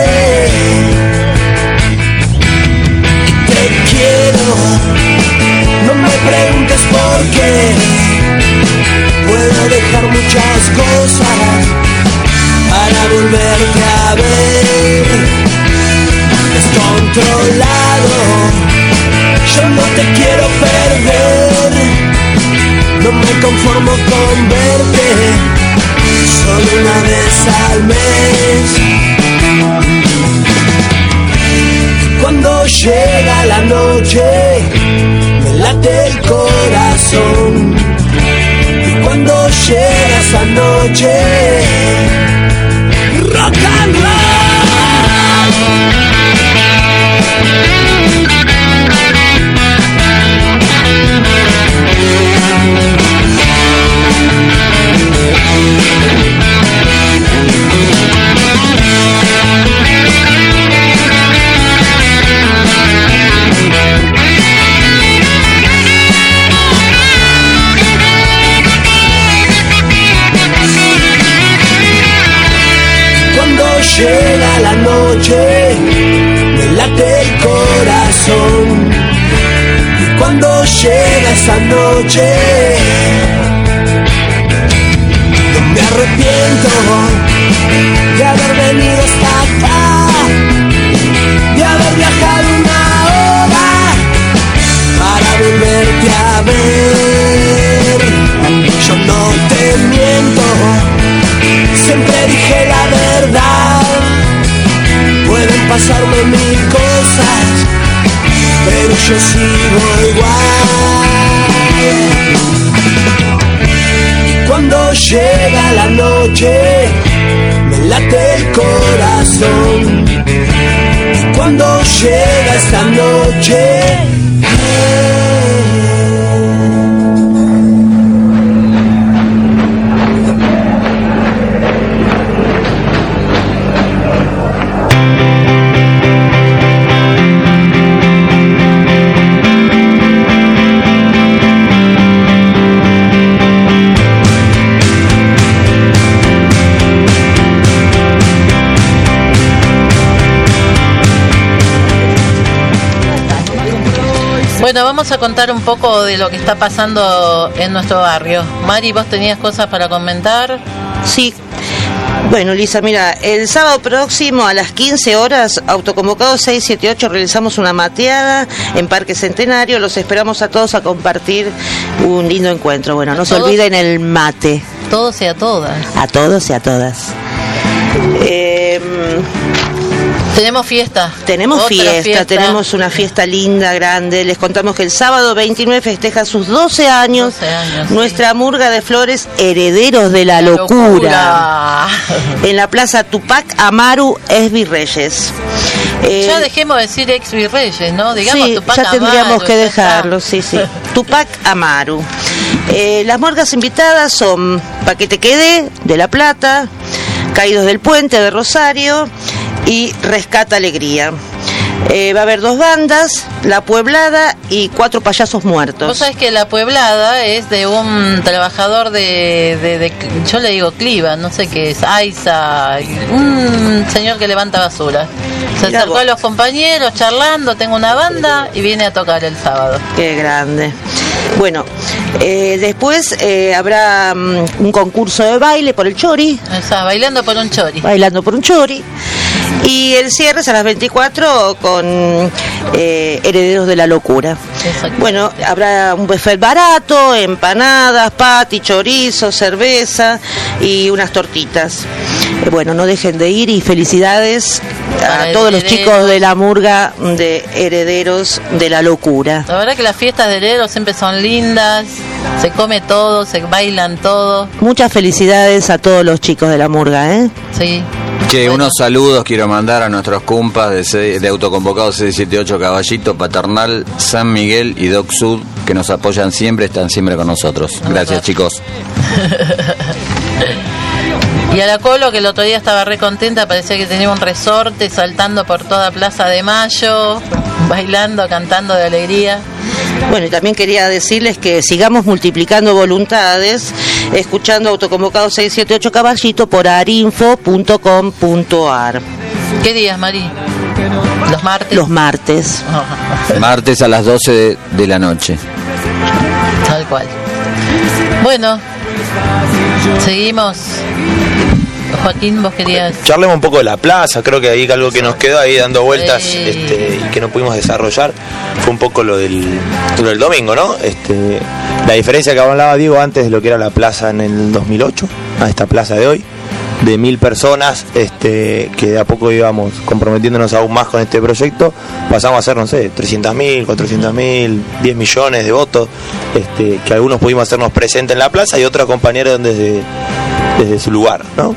te quiero. No me preguntes por qué. Puedo dejar muchas cosas para volverte a ver. Descontrolado, yo no te quiero perder, no me conformo con verte solo 1 vez al mes. Y cuando llega la noche, me late el corazón. Y cuando llega esa noche, rock and roll. Llega la noche, me late el corazón. Y cuando llega esa noche, no me arrepiento de haber venido hasta acá, de haber viajado 1 hora para volverte a ver. Yo no te miento, siempre dije la verdad. Pueden pasarme 1000 cosas, pero yo sigo igual. Y cuando llega la noche, me late el corazón. Y cuando llega esta noche, Bueno, vamos a contar un poco de lo que está pasando en nuestro barrio. Mari, ¿vos tenías cosas para comentar? Sí. Bueno, Lisa, mira, el sábado próximo a las 15 horas, autoconvocados 678, realizamos una mateada en Parque Centenario. Los esperamos a todos a compartir un lindo encuentro. Bueno, no se olviden el mate. Todos y a todas. A todos y a todas. Tenemos fiesta. Tenemos fiesta, tenemos una fiesta linda, grande. Les contamos que el sábado 29 festeja sus 12 años, nuestra murga de flores Herederos de la Locura. En la plaza Tupac Amaru, ex Virreyes. Ya dejemos de decir ex Virreyes, ¿no? Digamos sí, Tupac ya tendríamos Amaru, que dejarlo, sí. Tupac Amaru. Las murgas invitadas son Paquete Quedé, de La Plata, Caídos del Puente, de Rosario, y Rescata Alegría. Va a haber 2 bandas, La Pueblada y 4 payasos muertos. Vos sabés que La Pueblada es de un trabajador de yo le digo Cliva, no sé qué es, Aiza, un señor que levanta basura. Se acercó a los compañeros charlando, tengo una banda y viene a tocar el sábado. Qué grande. Bueno, después habrá un concurso de baile por el Chori. Bailando por un Chori. Bailando por un Chori. Y el cierre es a las 24 con Herederos de la Locura. Bueno, habrá un buffet barato, empanadas, pati, chorizo, cerveza y unas tortitas. Bueno, no dejen de ir y felicidades a todos los chicos de la murga de Herederos de la Locura. La verdad que las fiestas de herederos siempre son lindas, se come todo, se bailan todo. Muchas felicidades a todos los chicos de la murga, ¿eh? Sí. Che, unos saludos quiero mandar a nuestros compas de autoconvocados 678 Caballito, Paternal, San Miguel y Doc Sud, que nos apoyan siempre, están siempre con nosotros. Gracias, chicos. Y a la Colo, que el otro día estaba re contenta, parecía que tenía un resorte saltando por toda Plaza de Mayo, bailando, cantando de alegría. Bueno, y también quería decirles que sigamos multiplicando voluntades, escuchando Autoconvocados 678 Caballito por arinfo.com.ar. ¿Qué días, Mari? ¿Los martes? Los martes. Martes a las 12 de la noche. Tal cual. Bueno, seguimos. Joaquín, vos querías... Charlemos un poco de la plaza, creo que ahí algo que nos quedó ahí dando vueltas y que no pudimos desarrollar fue un poco lo del domingo, ¿no? La diferencia que hablaba Diego antes de lo que era la plaza en el 2008 a esta plaza de hoy, de 1000 personas, que de a poco íbamos comprometiéndonos aún más con este proyecto, pasamos a hacer, no sé, 300.000, 400.000, 10 millones de votos, que algunos pudimos hacernos presentes en la plaza y otros acompañaron desde su lugar, ¿no?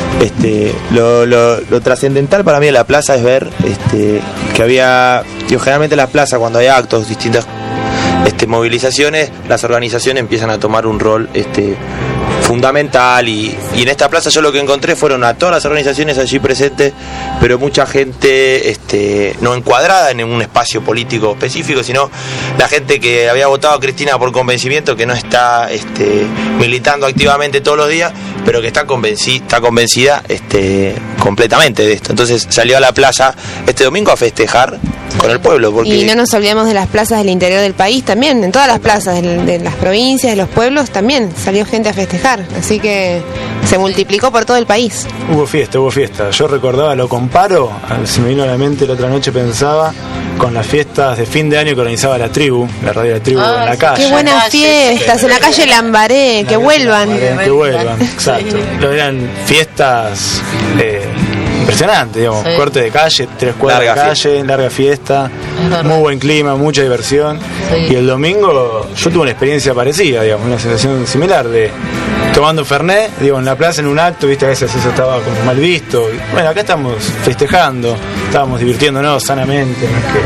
Lo trascendental para mí de la plaza es ver que había, generalmente en la plaza cuando hay actos, distintas movilizaciones, las organizaciones empiezan a tomar un rol fundamental y en esta plaza yo lo que encontré fueron a todas las organizaciones allí presentes, pero mucha gente no encuadrada en un espacio político específico, sino la gente que había votado a Cristina por convencimiento, que no está militando activamente todos los días, pero que está convencida completamente de esto. Entonces salió a la plaza este domingo a festejar con el pueblo. Porque... Y no nos olvidemos de las plazas del interior del país también, en todas las plazas de las provincias, de los pueblos también salió gente a festejar, así que se multiplicó por todo el país. Hubo fiesta. Yo recordaba, lo comparo, se me vino a la mente la otra noche, pensaba con las fiestas de fin de año que organizaba la tribu, la radio de la tribu en la calle. Qué buenas fiestas, en la calle Lambaré, que vuelvan. Que vuelvan, exacto. Eran fiestas impresionantes, digamos, corte de calle, 3 cuadras de calle, larga fiesta, muy buen clima, mucha diversión. Y el domingo yo tuve una experiencia parecida, digamos, una sensación similar de tomando Fernet, digo, en la plaza en un acto, viste, a veces eso estaba como mal visto. Bueno, acá estamos festejando, estábamos divirtiéndonos sanamente, no es que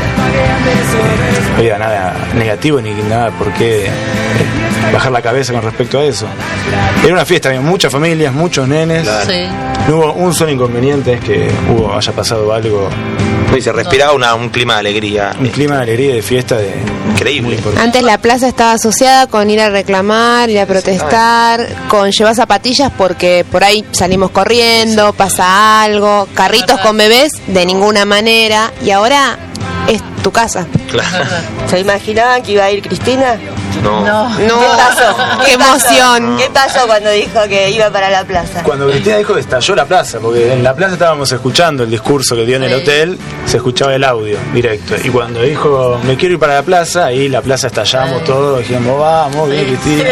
no había nada negativo ni nada por qué bajar la cabeza con respecto a eso. Era una fiesta, había muchas familias, muchos nenes. No hubo un solo inconveniente, es que haya pasado algo. Y se respiraba un clima de alegría. Un clima de alegría y de fiesta increíble. Antes la plaza estaba asociada con ir a reclamar, ir a protestar, con llevar zapatillas porque por ahí salimos corriendo, pasa algo, carritos con bebés, de ninguna manera. Y ahora es tu casa. Claro. ¿Se imaginaban que iba a ir Cristina? No. ¿Qué pasó? ¡Qué emoción! ¿Qué pasó cuando dijo que iba para la plaza? Cuando Cristina dijo que estalló la plaza, porque en la plaza estábamos escuchando el discurso que dio en el hotel, se escuchaba el audio directo. Y cuando dijo, me quiero ir para la plaza, ahí la plaza estallamos todos, dijimos, vamos, bien Cristina.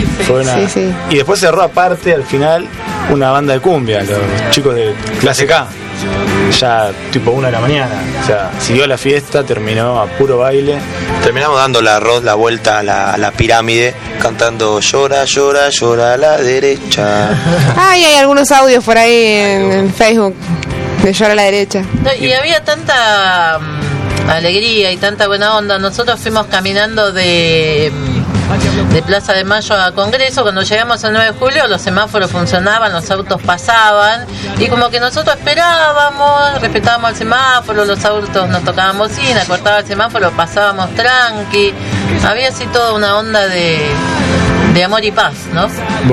Y después cerró aparte, al final, una banda de cumbia, los chicos de clase K. ya tipo 1 de la mañana. O sea, siguió la fiesta, terminó a puro baile. Terminamos dando la vuelta a la pirámide, cantando llora, llora, llora a la derecha. Ay, hay algunos audios por ahí en Facebook de llora a la derecha. No, y había tanta alegría y tanta buena onda. Nosotros fuimos caminando de Plaza de Mayo a Congreso. Cuando llegamos el 9 de julio los semáforos funcionaban, los autos pasaban y como que nosotros esperábamos, respetábamos el semáforo, los autos nos tocaban bocina, cortaba el semáforo, pasábamos tranqui. Había así toda una onda de amor y paz, ¿no?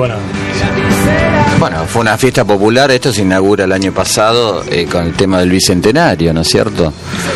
Bueno, fue una fiesta popular. Esto se inaugura el año pasado con el tema del bicentenario, ¿no es cierto?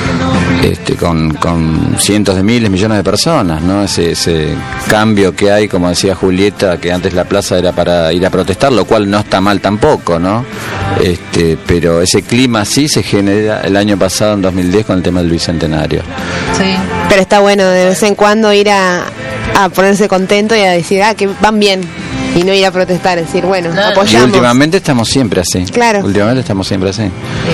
Con cientos de miles, millones de personas, ¿no? Ese cambio que hay, como decía Julieta, que antes la plaza era para ir a protestar, lo cual no está mal tampoco, ¿no? Pero ese clima sí se genera el año pasado, en 2010, con el tema del bicentenario. Sí. Pero está bueno de vez en cuando ir a ponerse contento y a decir, que van bien. Y no ir a protestar, decir, bueno, apoyamos. Y últimamente estamos siempre así. Claro. Últimamente estamos siempre así.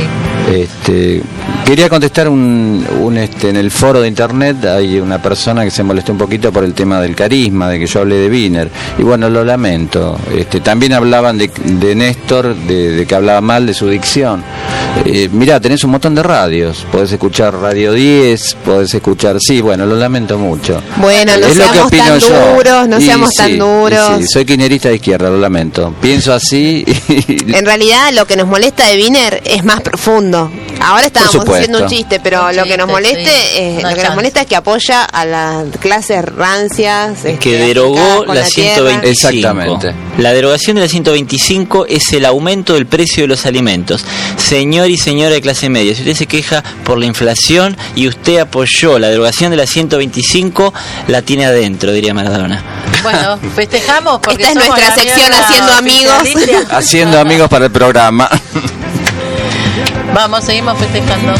Quería contestar en el foro de internet hay una persona que se molestó un poquito por el tema del carisma, de que yo hablé de Wiener, y bueno, lo lamento. También hablaban de Néstor, de que hablaba mal de su dicción. Mirá, tenés un montón de radios, podés escuchar Radio 10, podés escuchar, lo lamento mucho. Bueno, no seamos tan duros, no seamos tan duros. Sí, soy kirchnerista de izquierda, lo lamento. Pienso así. En realidad lo que nos molesta de Wiener es más profundo. Ahora estábamos haciendo un chiste, pero lo que nos molesta es que apoya a las clases rancias. Que derogó la 125. Exactamente. La derogación de la 125 es el aumento del precio de los alimentos. Señor y señora de clase media, si usted se queja por la inflación y usted apoyó la derogación de la 125, la tiene adentro, diría Maradona. Bueno, festejamos porque esta es nuestra sección Haciendo Amigos. Haciendo amigos para el programa. Vamos, seguimos festejando.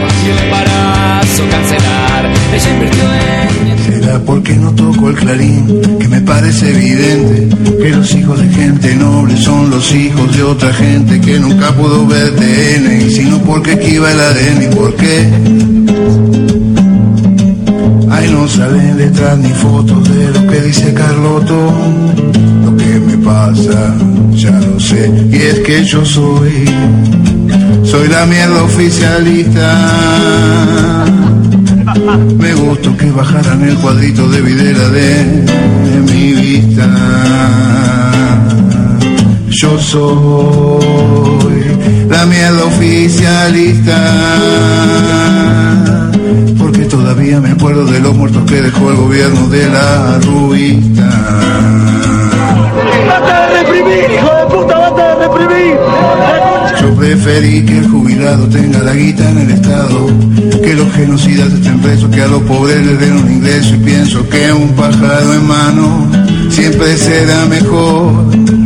Será porque no toco el clarín, que me parece evidente que los hijos de gente noble son los hijos de otra gente que nunca pudo ver TN, y sino porque esquiva el ADN. ¿Y por qué? Ahí no salen letras ni fotos de lo que dice Carlotto. Lo que me pasa, ya lo sé, y es que yo soy la mierda oficialista. Me gustó que bajaran el cuadrito de videla de mi vista. Yo soy la mierda oficialista, porque todavía me acuerdo de los muertos que dejó el gobierno de la ruita. ¡Basta de reprimir, hijo de puta! ¡Basta de reprimir! Yo preferí que el jubilado tenga la guita en el Estado, que los genocidas estén presos, que a los pobres les den un ingreso, y pienso que un pájaro en mano siempre será mejor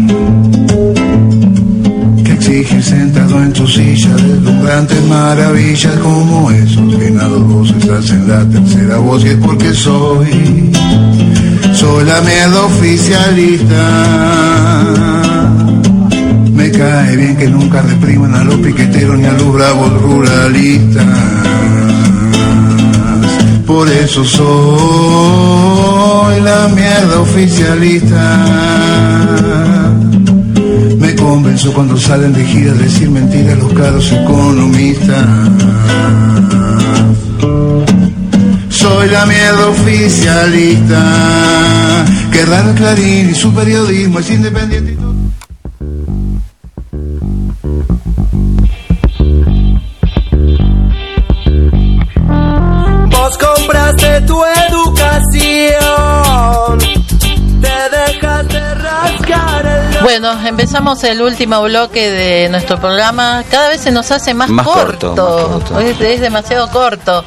que exigir sentado en tu silla deslumbrantes maravillas como esos que nada vos estás en la tercera voz, y es porque soy la mierda oficialista. Me cae bien que nunca repriman a los piqueteros ni a los bravos ruralistas. Por eso soy la mierda oficialista. Me convenzo cuando salen de gira a decir mentiras los caros economistas. Soy la mierda oficialista. Que raro el Clarín y su periodismo es independiente. Vos compraste tu educación, te dejaste rascar el... Bueno, empezamos el último bloque de nuestro programa. Cada vez se nos hace más corto. Es demasiado corto.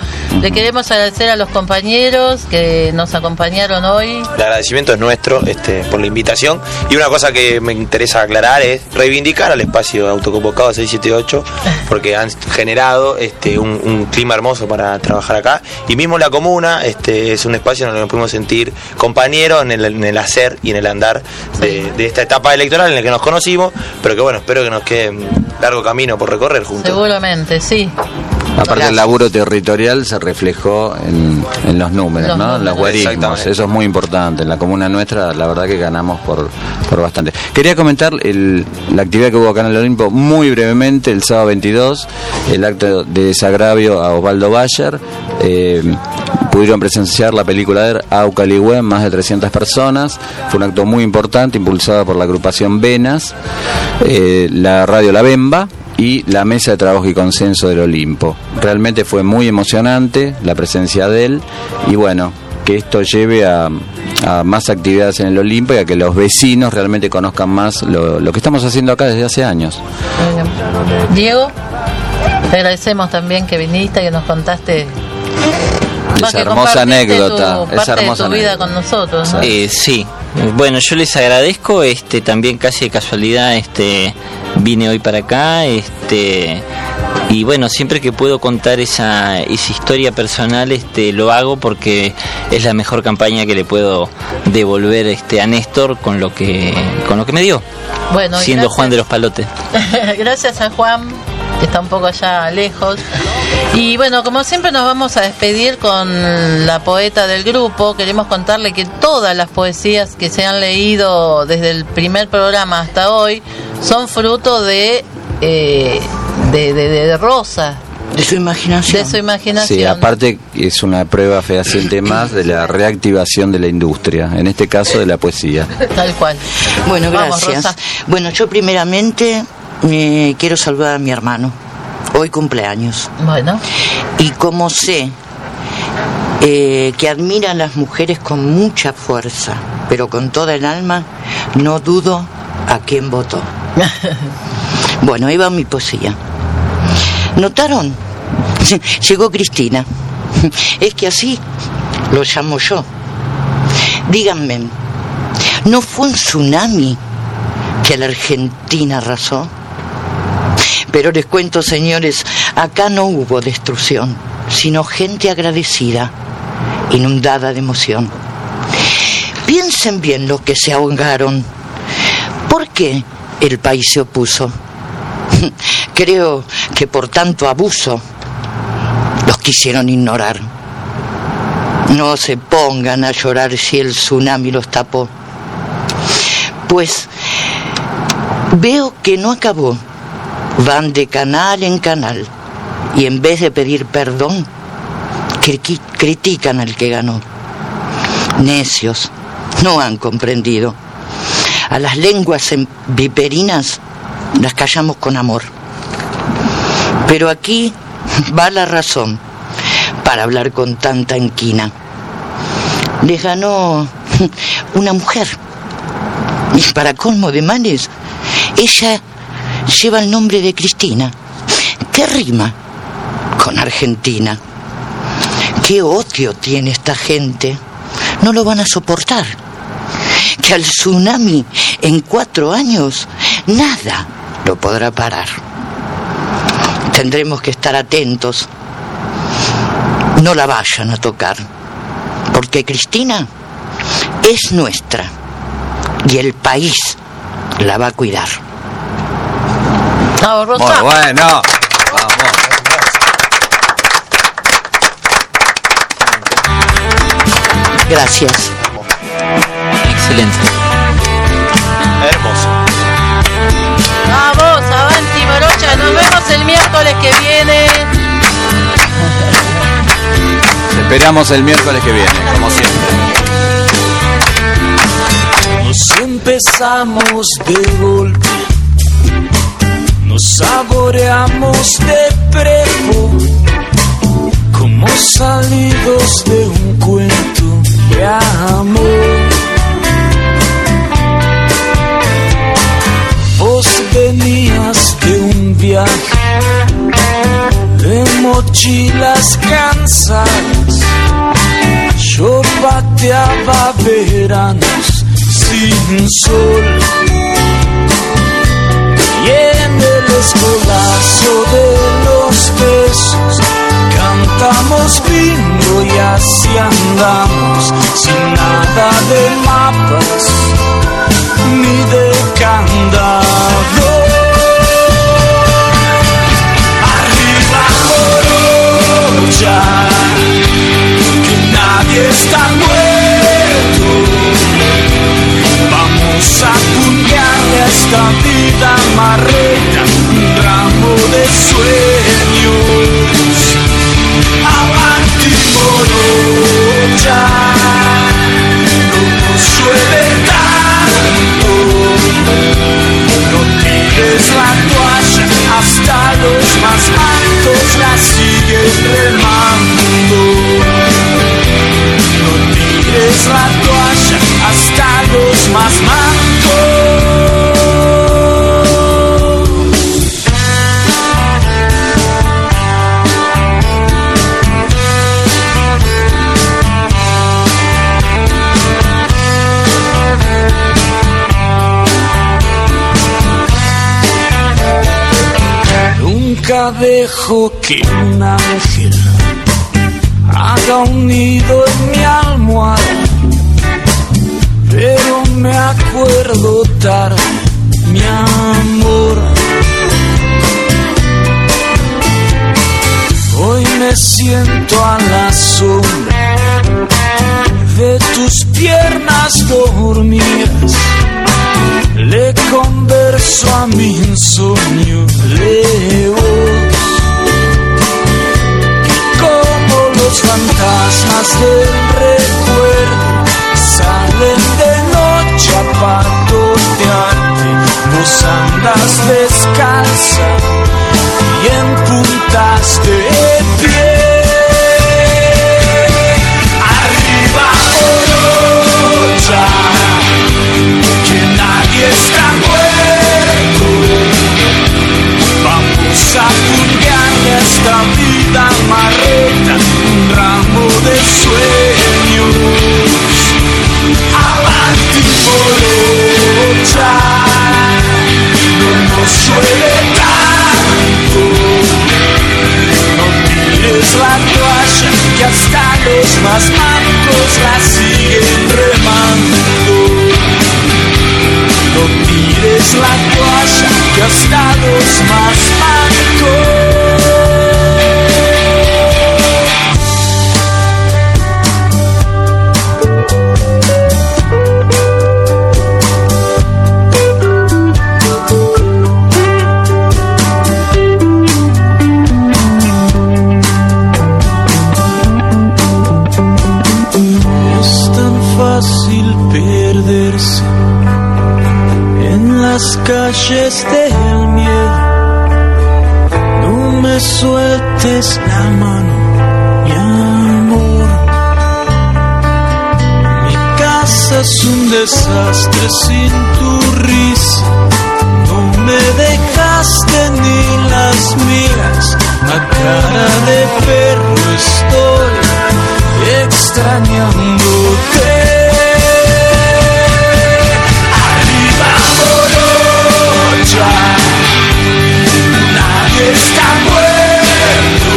Le queremos agradecer a los compañeros que nos acompañaron hoy. El agradecimiento es nuestro por la invitación. Y una cosa que me interesa aclarar es reivindicar al espacio autoconvocado 678, porque han generado un clima hermoso para trabajar acá. Y mismo la comuna es un espacio donde nos pudimos sentir compañeros en el hacer y en el andar de esta etapa electoral en la que nos conocimos, pero que bueno, espero que nos quede un largo camino por recorrer juntos. Seguramente, sí. Aparte el laburo territorial se reflejó en los números, ¿no? En los guarismos. Eso es muy importante. En la comuna nuestra, la verdad que ganamos por bastante. Quería comentar la actividad que hubo acá en el Olimpo muy brevemente, el sábado 22, el acto de desagravio a Osvaldo Bayer. Pudieron presenciar la película de Aucaligüe, más de 300 personas. Fue un acto muy importante, impulsado por la agrupación Venas, la radio La Bemba y la Mesa de Trabajo y Consenso del Olimpo. Realmente fue muy emocionante la presencia de él, y bueno, que esto lleve a más actividades en el Olimpo y a que los vecinos realmente conozcan más lo que estamos haciendo acá desde hace años. Diego, te agradecemos también que viniste y que nos contaste esa hermosa anécdota, esa hermosa vida con nosotros, ¿no? Sí, bueno, yo les agradezco, también casi de casualidad, vine hoy para acá, y bueno, siempre que puedo contar esa historia personal, lo hago porque es la mejor campaña que le puedo devolver a Néstor con lo que me dio. Bueno, siendo gracias. Juan de los Palotes. Gracias a Juan, que está un poco allá lejos. Y bueno, como siempre nos vamos a despedir con la poeta del grupo. Queremos contarle que todas las poesías que se han leído desde el primer programa hasta hoy son fruto de Rosa. De su imaginación. De su imaginación. Sí, aparte es una prueba fehaciente más de la reactivación de la industria, en este caso de la poesía. Tal cual. Bueno, Vamos, gracias. Rosa. Bueno, yo primeramente quiero saludar a mi hermano. Hoy cumpleaños. Bueno. Y como sé que admira a las mujeres con mucha fuerza, pero con toda el alma, no dudo a quién votó. Bueno, ahí va mi poesía. ¿Notaron? Llegó Cristina. Es que así lo llamo yo. Díganme, ¿no fue un tsunami que a la Argentina arrasó? Pero les cuento, señores, acá no hubo destrucción, sino gente agradecida, inundada de emoción. Piensen bien los que se ahogaron. ¿Por qué el país se opuso? Creo que por tanto abuso los quisieron ignorar. No se pongan a llorar si el tsunami los tapó. Pues veo que no acabó. Van de canal en canal y en vez de pedir perdón, critican al que ganó. Necios, no han comprendido. A las lenguas viperinas las callamos con amor. Pero aquí va la razón para hablar con tanta inquina. Les ganó una mujer. Y para colmo de males, ella lleva el nombre de Cristina. ¿Qué rima con Argentina? ¿Qué odio tiene esta gente? No lo van a soportar. Que al tsunami en 4 años nada lo podrá parar. Tendremos que estar atentos. No la vayan a tocar, porque Cristina es nuestra y el país la va a cuidar. Vamos, Rosa. Muy bueno. Vamos. Gracias. Excelente. Hermoso. Vamos, avanti, morocha. Nos vemos el miércoles que viene. Esperamos el miércoles que viene, como siempre. Nos empezamos de golpe, nos saboreamos de prepo, como salidos de un cuento de amor. Vos venías de un viaje de mochilas cansadas, pasadas yo pateaba veranos sin sol, y en el escolazo de los besos cantamos bingo y así andamos, sin nada de mapas ni de candado. Arriba Morocha, que nadie está muerto. Vamos a puñarle a esta vida marreta un ramo de sueños. Avanti Morocha, no nos llueve tanto. No tires la toalla, hasta los más mancos la siguen remando. No tires la toalla, hasta los más mancos. Nunca dejo que un ángel haga un nido en mi almohada, pero me acuerdo tarde, mi amor. Hoy me siento a la sombra de tus piernas dormidas, le converso a mi insomnio de voz, y como los fantasmas del recuerdo salen de noche a patotearte, vos andas descalza y en puntas de pie. Arriba Morocha, que nadie está muerto. Vamos a purgarle a esta vida marreta un ramo de sueños. Avanti Morocha, no nos llueve tanto. No tires la toalla, que hasta los más mancos la siguen remando. No tires la toalla, que hasta los más mancos. Es tan fácil perderse en las calles del miedo. No me sueltes la mano, mi amor. Mi casa es un desastre sin tu risa. No me dejaste ni las migas, a cara de perro estoy extrañándote. Nadie está muerto.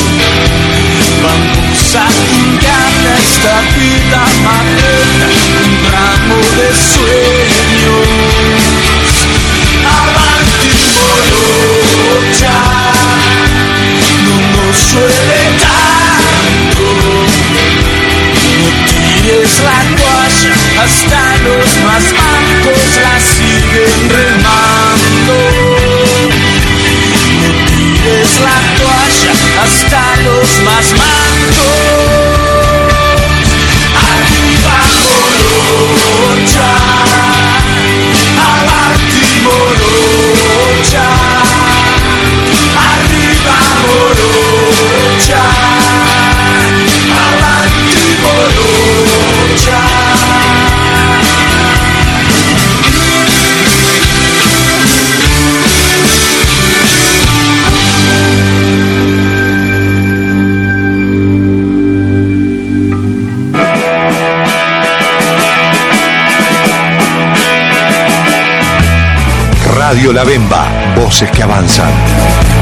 Vamos a pintarle a esta vida marreta un ramo de sueños. Avanti Morocha, no nos llueve tanto. No tires la toalla, hasta los más mancos la siguen remando. No tires la toalla, hasta los más mancos. Arriba Morocha, avanti Morocha. Arriba Morocha, avanti Morocha. Radio La Bemba, voces que avanzan.